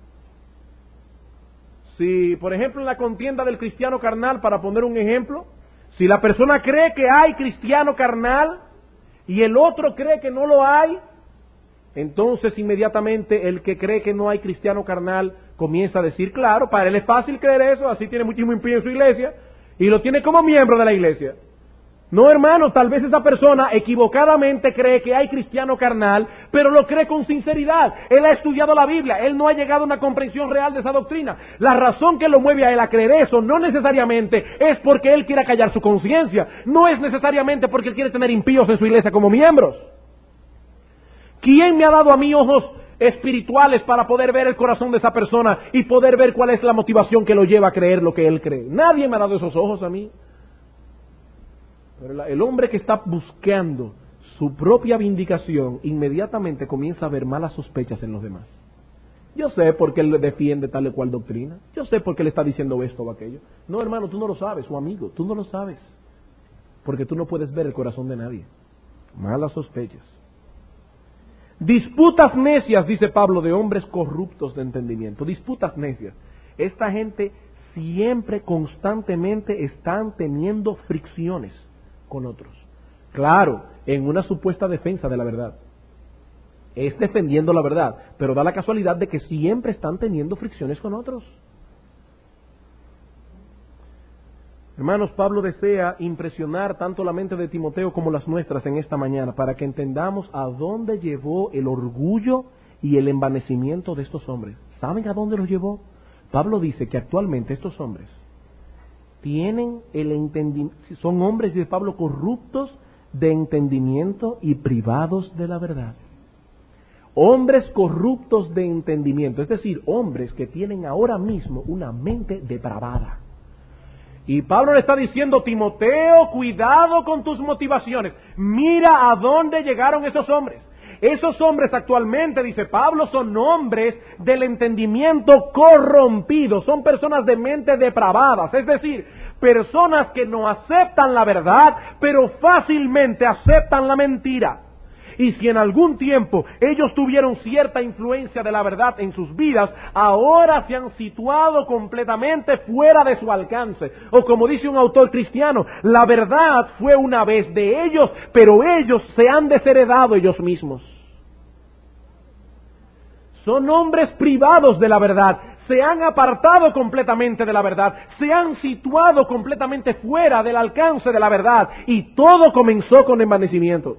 Si, por ejemplo, en la contienda del cristiano carnal, para poner un ejemplo, si la persona cree que hay cristiano carnal y el otro cree que no lo hay, entonces inmediatamente el que cree que no hay cristiano carnal comienza a decir, claro, para él es fácil creer eso, así tiene muchísimo impío en su iglesia y lo tiene como miembro de la iglesia. No, hermano, tal vez esa persona equivocadamente cree que hay cristiano carnal, pero lo cree con sinceridad. Él ha estudiado la Biblia, él no ha llegado a una comprensión real de esa doctrina. La razón que lo mueve a él a creer eso no necesariamente es porque él quiera callar su conciencia, no es necesariamente porque él quiere tener impíos en su iglesia como miembros. ¿Quién me ha dado a mí ojos espirituales para poder ver el corazón de esa persona y poder ver cuál es la motivación que lo lleva a creer lo que él cree? Nadie me ha dado esos ojos a mí. Pero el hombre que está buscando su propia vindicación inmediatamente comienza a ver malas sospechas en los demás. Yo sé por qué él defiende tal o cual doctrina. Yo sé por qué le está diciendo esto o aquello. No, hermano, tú no lo sabes, su amigo, tú no lo sabes. Porque tú no puedes ver el corazón de nadie. Malas sospechas. Disputas necias, dice Pablo, de hombres corruptos de entendimiento. Disputas necias. Esta gente siempre, constantemente están teniendo fricciones con otros. Claro, en una supuesta defensa de la verdad. es defendiendo la verdad, pero da la casualidad de que siempre están teniendo fricciones con otros. Hermanos, Pablo desea impresionar tanto la mente de Timoteo como las nuestras en esta mañana, para que entendamos a dónde llevó el orgullo y el envanecimiento de estos hombres. ¿Saben a dónde los llevó? Pablo dice que actualmente estos hombres tienen el entendimiento, son hombres, dice Pablo, corruptos de entendimiento y privados de la verdad. Hombres corruptos de entendimiento, es decir, hombres que tienen ahora mismo una mente depravada. Y Pablo le está diciendo, Timoteo, cuidado con tus motivaciones. Mira a dónde llegaron esos hombres. Esos hombres actualmente, dice Pablo, son hombres del entendimiento corrompido. Son personas de mente depravadas. Es decir, personas que no aceptan la verdad, pero fácilmente aceptan la mentira. Y si en algún tiempo ellos tuvieron cierta influencia de la verdad en sus vidas, ahora se han situado completamente fuera de su alcance. O como dice un autor cristiano, la verdad fue una vez de ellos, pero ellos se han desheredado ellos mismos. Son hombres privados de la verdad, se han apartado completamente de la verdad, se han situado completamente fuera del alcance de la verdad, y todo comenzó con envanecimiento.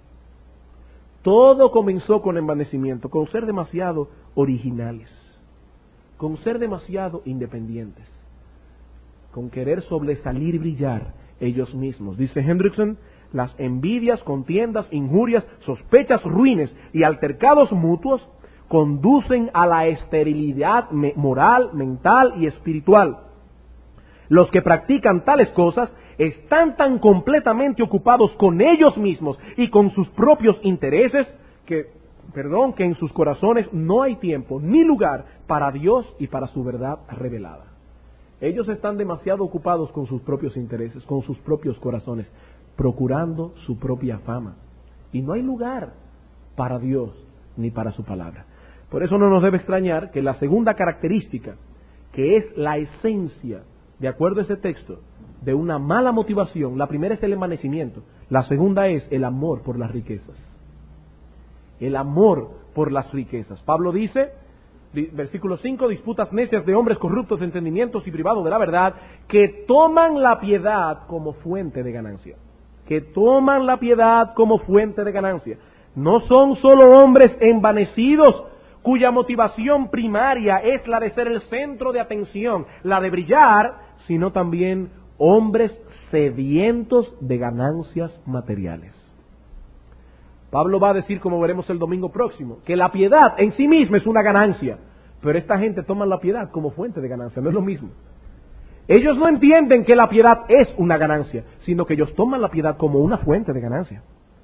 Todo comenzó con envanecimiento, con ser demasiado originales, con ser demasiado independientes, con querer sobresalir y brillar ellos mismos. Dice Hendrickson, las envidias, contiendas, injurias, sospechas, ruines y altercados mutuos conducen a la esterilidad moral, mental y espiritual. Los que practican tales cosas están tan completamente ocupados con ellos mismos y con sus propios intereses que, perdón, que en sus corazones no hay tiempo ni lugar para Dios y para su verdad revelada. Ellos están demasiado ocupados con sus propios intereses, con sus propios corazones, procurando su propia fama. Y no hay lugar para Dios ni para su palabra. Por eso no nos debe extrañar que la segunda característica, que es la esencia, de acuerdo a ese texto, de una mala motivación, la primera es el envanecimiento, la segunda es el amor por las riquezas. El amor por las riquezas. Pablo dice, versículo cinco, disputas necias de hombres corruptos de entendimientos y privados de la verdad, que toman la piedad como fuente de ganancia. Que toman la piedad como fuente de ganancia. No son solo hombres envanecidos, cuya motivación primaria es la de ser el centro de atención, la de brillar, sino también hombres sedientos de ganancias materiales. Pablo va a decir, como veremos el domingo próximo, que la piedad en sí misma es una ganancia, pero esta gente toma la piedad como fuente de ganancia, no es lo mismo. Ellos no entienden que la piedad es una ganancia, sino que ellos toman la piedad como una fuente de ganancia.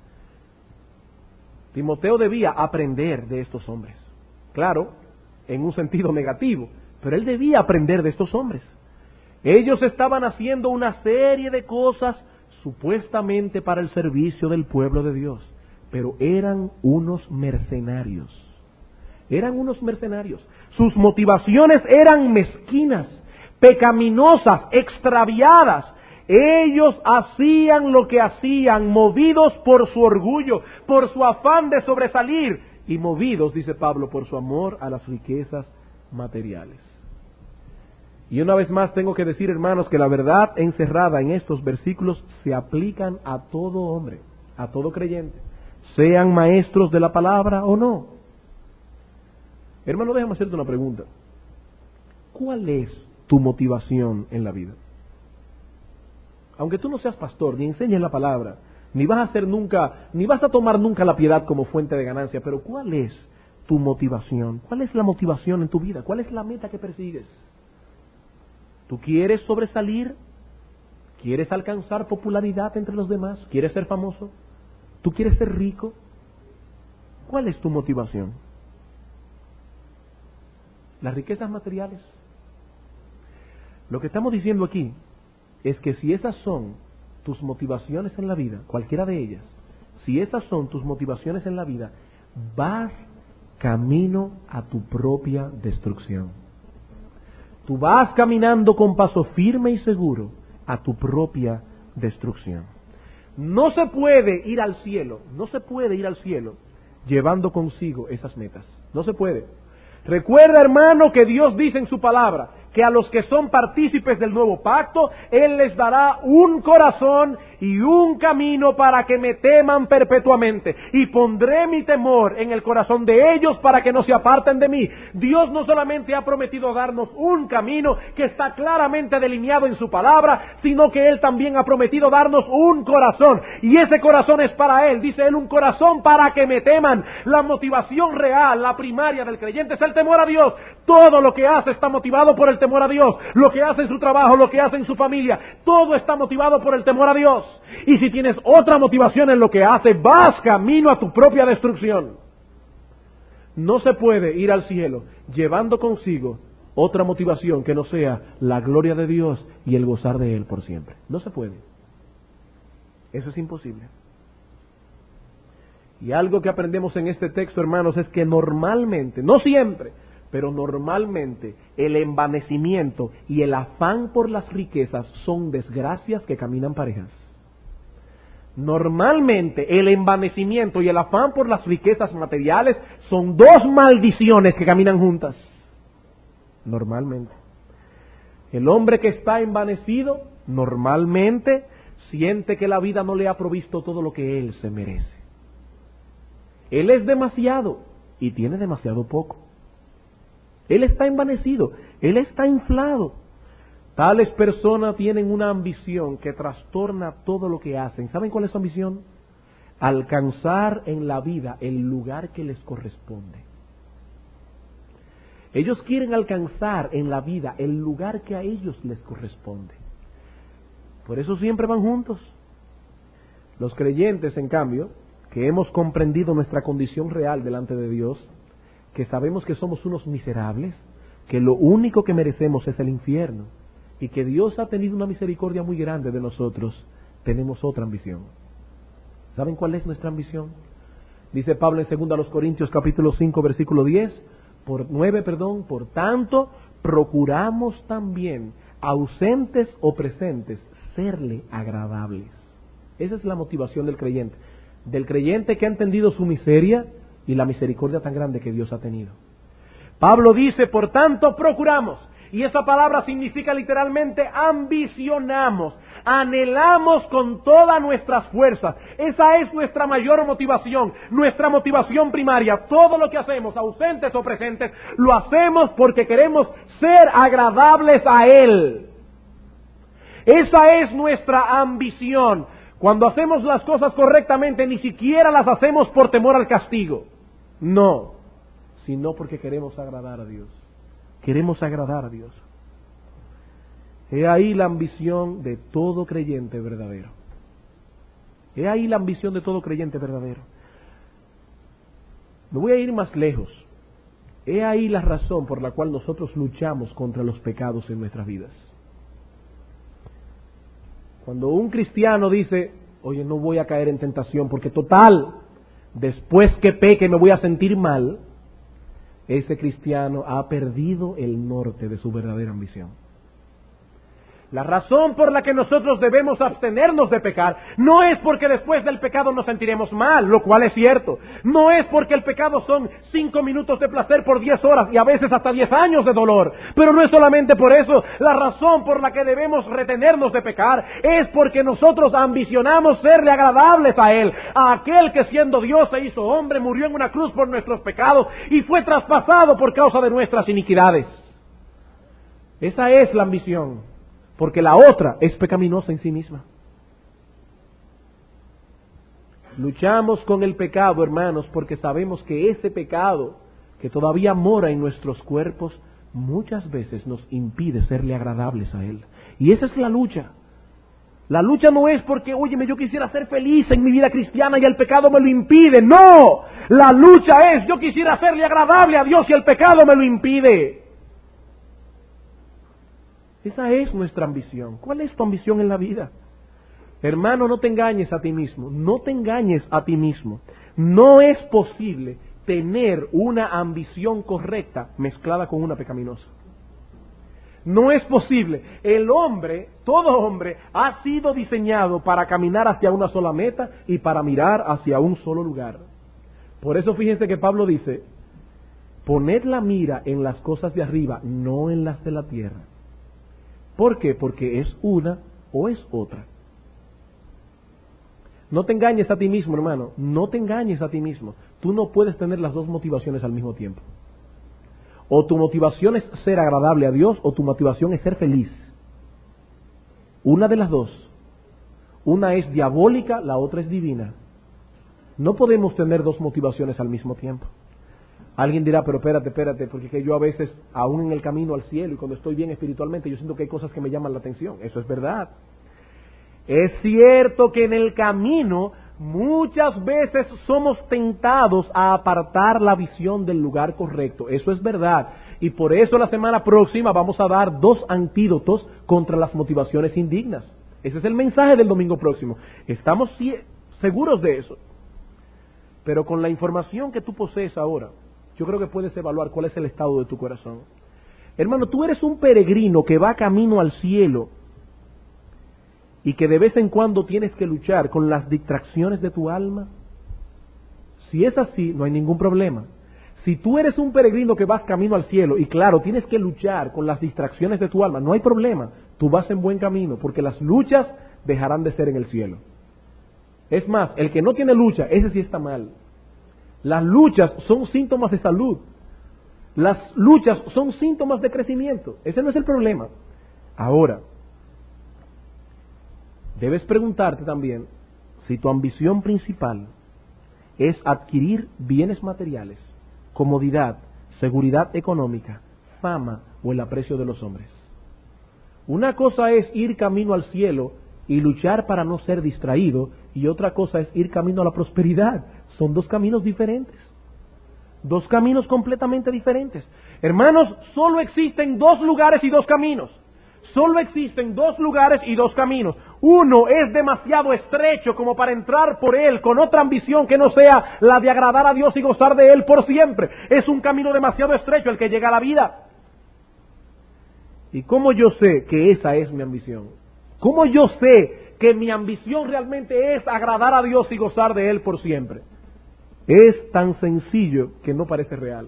Timoteo debía aprender de estos hombres. Claro, en un sentido negativo, pero él debía aprender de estos hombres. Ellos estaban haciendo una serie de cosas supuestamente para el servicio del pueblo de Dios, pero eran unos mercenarios. Eran unos mercenarios. Sus motivaciones eran mezquinas, pecaminosas, extraviadas. Ellos hacían lo que hacían, movidos por su orgullo, por su afán de sobresalir, y movidos, dice Pablo, por su amor a las riquezas materiales. Y una vez más tengo que decir, hermanos, que la verdad encerrada en estos versículos se aplican a todo hombre, a todo creyente, sean maestros de la palabra o no. Hermano, déjame hacerte una pregunta. ¿Cuál es tu motivación en la vida? Aunque tú no seas pastor, ni enseñes la palabra, ni vas a hacer nunca, ni vas a tomar nunca la piedad como fuente de ganancia, pero ¿cuál es tu motivación? ¿Cuál es la motivación en tu vida? ¿Cuál es la meta que persigues? ¿Tú quieres sobresalir? ¿Quieres alcanzar popularidad entre los demás? ¿Quieres ser famoso? ¿Tú quieres ser rico? ¿Cuál es tu motivación? ¿Las riquezas materiales? Lo que estamos diciendo aquí es que si esas son tus motivaciones en la vida, cualquiera de ellas, si esas son tus motivaciones en la vida, vas camino a tu propia destrucción. Tú vas caminando con paso firme y seguro a tu propia destrucción. No se puede ir al cielo, no se puede ir al cielo llevando consigo esas metas. No se puede. Recuerda, hermano, que Dios dice en su palabra que a los que son partícipes del nuevo pacto, Él les dará un corazón y un camino para que me teman perpetuamente. Y pondré mi temor en el corazón de ellos para que no se aparten de mí. Dios no solamente ha prometido darnos un camino que está claramente delineado en su palabra, sino que Él también ha prometido darnos un corazón. Y ese corazón es para Él. Dice Él, un corazón para que me teman. La motivación real, la primaria del creyente es el temor a Dios. Todo lo que hace está motivado por el temor a Dios. Lo que hace en su trabajo, lo que hace en su familia, todo está motivado por el temor a Dios. Y si tienes otra motivación en lo que hace, vas camino a tu propia destrucción. No se puede ir al cielo llevando consigo otra motivación que no sea la gloria de Dios y el gozar de Él por siempre. No se puede. Eso es imposible. Y algo que aprendemos en este texto, hermanos, es que normalmente, no siempre, pero normalmente el envanecimiento y el afán por las riquezas son desgracias que caminan parejas. Normalmente el envanecimiento y el afán por las riquezas materiales son dos maldiciones que caminan juntas. Normalmente. El hombre que está envanecido normalmente siente que la vida no le ha provisto todo lo que él se merece. Él es demasiado y tiene demasiado poco. Él está envanecido, él está inflado. Tales personas tienen una ambición que trastorna todo lo que hacen. ¿Saben cuál es su ambición? Alcanzar en la vida el lugar que les corresponde. Ellos quieren alcanzar en la vida el lugar que a ellos les corresponde. Por eso siempre van juntos. Los creyentes, en cambio, que hemos comprendido nuestra condición real delante de Dios, que sabemos que somos unos miserables, que lo único que merecemos es el infierno, y que Dios ha tenido una misericordia muy grande de nosotros, tenemos otra ambición. ¿Saben cuál es nuestra ambición? Dice Pablo en segunda a los Corintios capítulo cinco versículo diez, por nueve, perdón, por tanto, procuramos también, ausentes o presentes, serle agradables. Esa es la motivación del creyente, del creyente que ha entendido su miseria y la misericordia tan grande que Dios ha tenido. Pablo dice, por tanto, procuramos. Y esa palabra significa literalmente ambicionamos, anhelamos con todas nuestras fuerzas. Esa es nuestra mayor motivación, nuestra motivación primaria. Todo lo que hacemos, ausentes o presentes, lo hacemos porque queremos ser agradables a Él. Esa es nuestra ambición. Cuando hacemos las cosas correctamente, ni siquiera las hacemos por temor al castigo. No, sino porque queremos agradar a Dios. Queremos agradar a Dios. He ahí la ambición de todo creyente verdadero. He ahí la ambición de todo creyente verdadero. Me voy a ir más lejos. He ahí la razón por la cual nosotros luchamos contra los pecados en nuestras vidas. Cuando un cristiano dice, oye, no voy a caer en tentación porque total, después que peque me voy a sentir mal, ese cristiano ha perdido el norte de su verdadera ambición. La razón por la que nosotros debemos abstenernos de pecar no es porque después del pecado nos sentiremos mal, lo cual es cierto. No es porque el pecado son cinco minutos de placer por diez horas y a veces hasta diez años de dolor. Pero no es solamente por eso. La razón por la que debemos retenernos de pecar es porque nosotros ambicionamos serle agradables a Él, a aquel que siendo Dios se hizo hombre, murió en una cruz por nuestros pecados y fue traspasado por causa de nuestras iniquidades. Esa es la ambición. Porque la otra es pecaminosa en sí misma. Luchamos con el pecado, hermanos, porque sabemos que ese pecado que todavía mora en nuestros cuerpos muchas veces nos impide serle agradables a Él. Y esa es la lucha. La lucha no es porque, óyeme, yo quisiera ser feliz en mi vida cristiana y el pecado me lo impide. No, la lucha es, yo quisiera serle agradable a Dios y el pecado me lo impide. Esa es nuestra ambición. ¿Cuál es tu ambición en la vida? Hermano, no te engañes a ti mismo. No te engañes a ti mismo. No es posible tener una ambición correcta mezclada con una pecaminosa. No es posible. El hombre, todo hombre, ha sido diseñado para caminar hacia una sola meta y para mirar hacia un solo lugar. Por eso fíjense que Pablo dice, poned la mira en las cosas de arriba, no en las de la tierra. ¿Por qué? Porque es una o es otra. No te engañes a ti mismo, hermano, no te engañes a ti mismo. Tú no puedes tener las dos motivaciones al mismo tiempo. O tu motivación es ser agradable a Dios, o tu motivación es ser feliz. Una de las dos. Una es diabólica, la otra es divina. No podemos tener dos motivaciones al mismo tiempo. Alguien dirá, pero espérate, espérate, porque que yo a veces, aún en el camino al cielo y cuando estoy bien espiritualmente, yo siento que hay cosas que me llaman la atención. Eso es verdad. Es cierto que en el camino muchas veces somos tentados a apartar la visión del lugar correcto. Eso es verdad. Y por eso la semana próxima vamos a dar dos antídotos contra las motivaciones indignas. Ese es el mensaje del domingo próximo. Estamos seguros de eso. Pero con la información que tú posees ahora, yo creo que puedes evaluar cuál es el estado de tu corazón. Hermano, tú eres un peregrino que va camino al cielo y que de vez en cuando tienes que luchar con las distracciones de tu alma. Si es así, no hay ningún problema. Si tú eres un peregrino que vas camino al cielo y claro, tienes que luchar con las distracciones de tu alma, no hay problema. Tú vas en buen camino porque las luchas dejarán de ser en el cielo. Es más, el que no tiene lucha, ese sí está mal. Las luchas son síntomas de salud. Las luchas son síntomas de crecimiento. Ese no es el problema. Ahora, debes preguntarte también si tu ambición principal es adquirir bienes materiales, comodidad, seguridad económica, fama o el aprecio de los hombres. Una cosa es ir camino al cielo y luchar para no ser distraído, y otra cosa es ir camino a la prosperidad. Son dos caminos diferentes. Dos caminos completamente diferentes. Hermanos, solo existen dos lugares y dos caminos. Solo existen dos lugares y dos caminos. Uno es demasiado estrecho como para entrar por él con otra ambición que no sea la de agradar a Dios y gozar de él por siempre. Es un camino demasiado estrecho el que llega a la vida. ¿Y cómo yo sé que esa es mi ambición? ¿Cómo yo sé que mi ambición realmente es agradar a Dios y gozar de él por siempre? Es tan sencillo que no parece real.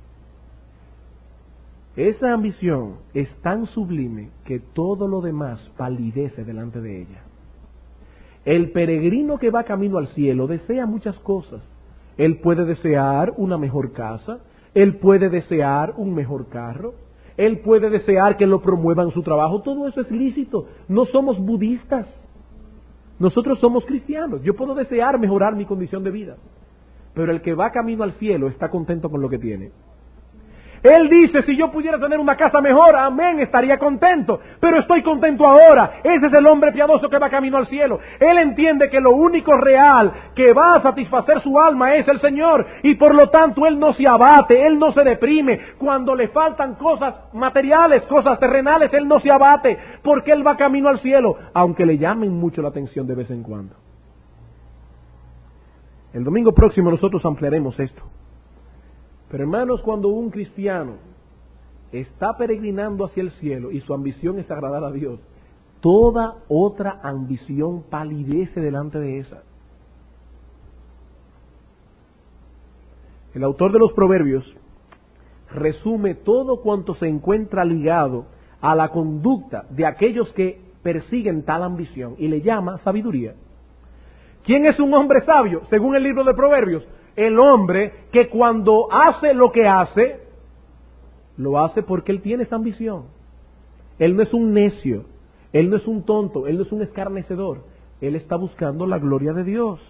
Esa ambición es tan sublime que todo lo demás palidece delante de ella. El peregrino que va camino al cielo desea muchas cosas. Él puede desear una mejor casa, él puede desear un mejor carro, él puede desear que lo promuevan su trabajo. Todo eso es lícito. No somos budistas. Nosotros somos cristianos. Yo puedo desear mejorar mi condición de vida. Pero el que va camino al cielo está contento con lo que tiene. Él dice, si yo pudiera tener una casa mejor, amén, estaría contento, pero estoy contento ahora. Ese es el hombre piadoso que va camino al cielo. Él entiende que lo único real que va a satisfacer su alma es el Señor, y por lo tanto él no se abate, él no se deprime. Cuando le faltan cosas materiales, cosas terrenales, él no se abate, porque él va camino al cielo, aunque le llamen mucho la atención de vez en cuando. El domingo próximo nosotros ampliaremos esto. Pero hermanos, cuando un cristiano está peregrinando hacia el cielo y su ambición es agradar a Dios, toda otra ambición palidece delante de esa. El autor de los Proverbios resume todo cuanto se encuentra ligado a la conducta de aquellos que persiguen tal ambición y le llama sabiduría. ¿Quién es un hombre sabio? Según el libro de Proverbios, el hombre que cuando hace lo que hace, lo hace porque él tiene esa ambición. Él no es un necio, él no es un tonto, él no es un escarnecedor, él está buscando la gloria de Dios.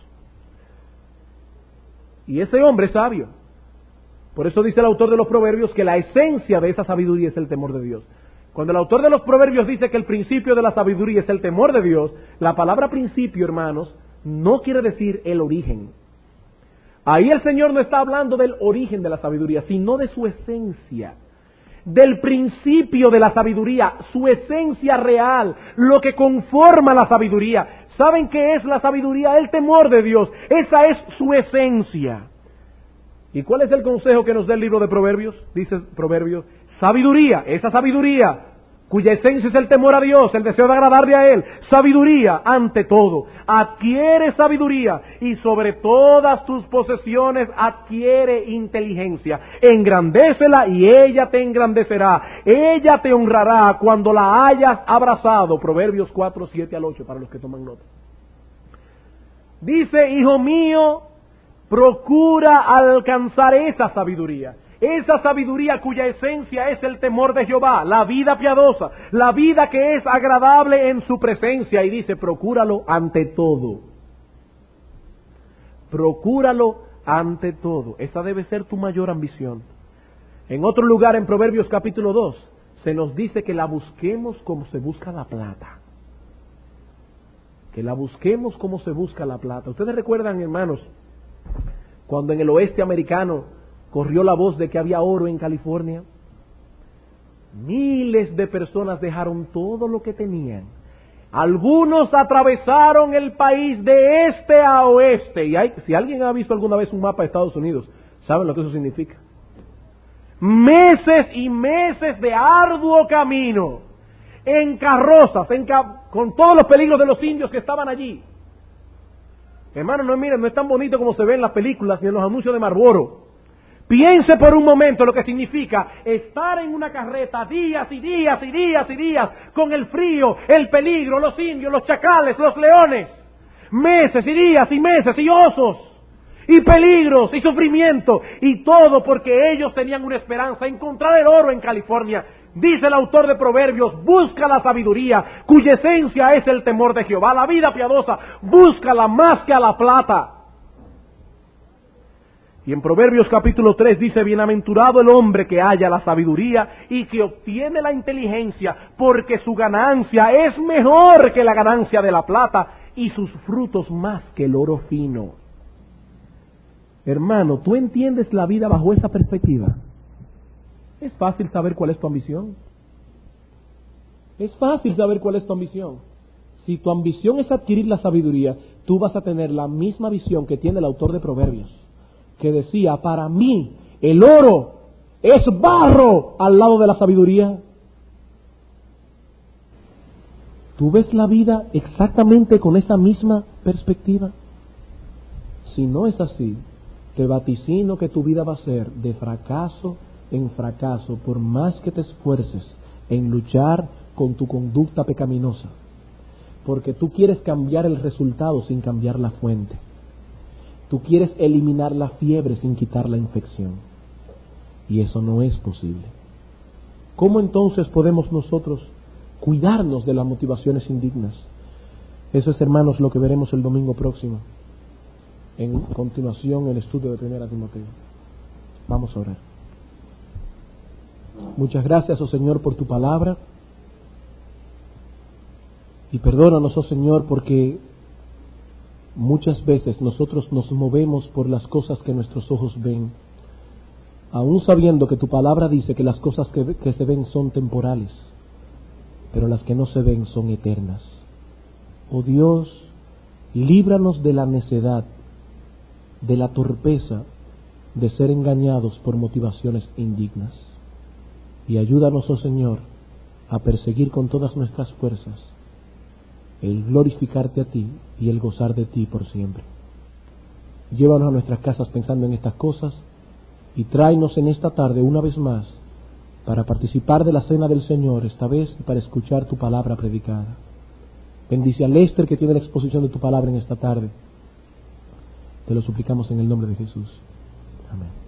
Y ese hombre es sabio. Por eso dice el autor de los Proverbios que la esencia de esa sabiduría es el temor de Dios. Cuando el autor de los Proverbios dice que el principio de la sabiduría es el temor de Dios, la palabra principio, hermanos, no quiere decir el origen. Ahí el Señor no está hablando del origen de la sabiduría, sino de su esencia, del principio de la sabiduría, su esencia real, lo que conforma la sabiduría. ¿Saben qué es la sabiduría? El temor de Dios. Esa es su esencia. ¿Y cuál es el consejo que nos da el libro de Proverbios? Dice Proverbios, sabiduría, esa sabiduría cuya esencia es el temor a Dios, el deseo de agradarle a Él, sabiduría ante todo, adquiere sabiduría y sobre todas tus posesiones adquiere inteligencia, engrandécela y ella te engrandecerá, ella te honrará cuando la hayas abrazado. Proverbios cuatro, siete al ocho para los que toman nota. Dice, hijo mío, procura alcanzar esa sabiduría. Esa sabiduría cuya esencia es el temor de Jehová, la vida piadosa, la vida que es agradable en su presencia. Y dice, procúralo ante todo. Procúralo ante todo. Esa debe ser tu mayor ambición. En otro lugar, en Proverbios capítulo dos, se nos dice que la busquemos como se busca la plata. Que la busquemos como se busca la plata. Ustedes recuerdan, hermanos, cuando en el oeste americano corrió la voz de que había oro en California. Miles de personas dejaron todo lo que tenían. Algunos atravesaron el país de este a oeste. Y hay, si alguien ha visto alguna vez un mapa de Estados Unidos, ¿saben lo que eso significa? Meses y meses de arduo camino, en carrozas, en ca- con todos los peligros de los indios que estaban allí. Hermano, no miren, no es tan bonito como se ve en las películas ni en los anuncios de Marlboro. Piense por un momento lo que significa estar en una carreta días y días y días y días con el frío, el peligro, los indios, los chacales, los leones. Meses y días y meses y osos y peligros y sufrimiento y todo porque ellos tenían una esperanza, encontrar el oro en California. Dice el autor de Proverbios, busca la sabiduría cuya esencia es el temor de Jehová, la vida piadosa, búscala más que a la plata. Y en Proverbios capítulo tres dice, bienaventurado el hombre que halla la sabiduría y que obtiene la inteligencia, porque su ganancia es mejor que la ganancia de la plata y sus frutos más que el oro fino. Hermano, ¿tú entiendes la vida bajo esa perspectiva? Es fácil saber cuál es tu ambición. Es fácil saber cuál es tu ambición. Si tu ambición es adquirir la sabiduría, tú vas a tener la misma visión que tiene el autor de Proverbios, que decía, para mí el oro es barro al lado de la sabiduría. ¿Tú ves la vida exactamente con esa misma perspectiva? Si no es así, te vaticino que tu vida va a ser de fracaso en fracaso, por más que te esfuerces en luchar con tu conducta pecaminosa, porque tú quieres cambiar el resultado sin cambiar la fuente. Tú quieres eliminar la fiebre sin quitar la infección. Y eso no es posible. ¿Cómo entonces podemos nosotros cuidarnos de las motivaciones indignas? Eso es, hermanos, lo que veremos el domingo próximo. En continuación, el estudio de Primera Timoteo. Vamos a orar. Muchas gracias, oh Señor, por tu palabra. Y perdónanos, oh Señor, porque muchas veces nosotros nos movemos por las cosas que nuestros ojos ven, aún sabiendo que tu palabra dice que las cosas que, que se ven son temporales, pero las que no se ven son eternas. Oh Dios, líbranos de la necedad, de la torpeza de ser engañados por motivaciones indignas. Y ayúdanos, oh Señor, a perseguir con todas nuestras fuerzas el glorificarte a ti y el gozar de ti por siempre. Llévanos a nuestras casas pensando en estas cosas y tráenos en esta tarde una vez más para participar de la cena del Señor, esta vez para escuchar tu palabra predicada. Bendice a Lester que tiene la exposición de tu palabra en esta tarde. Te lo suplicamos en el nombre de Jesús. Amén.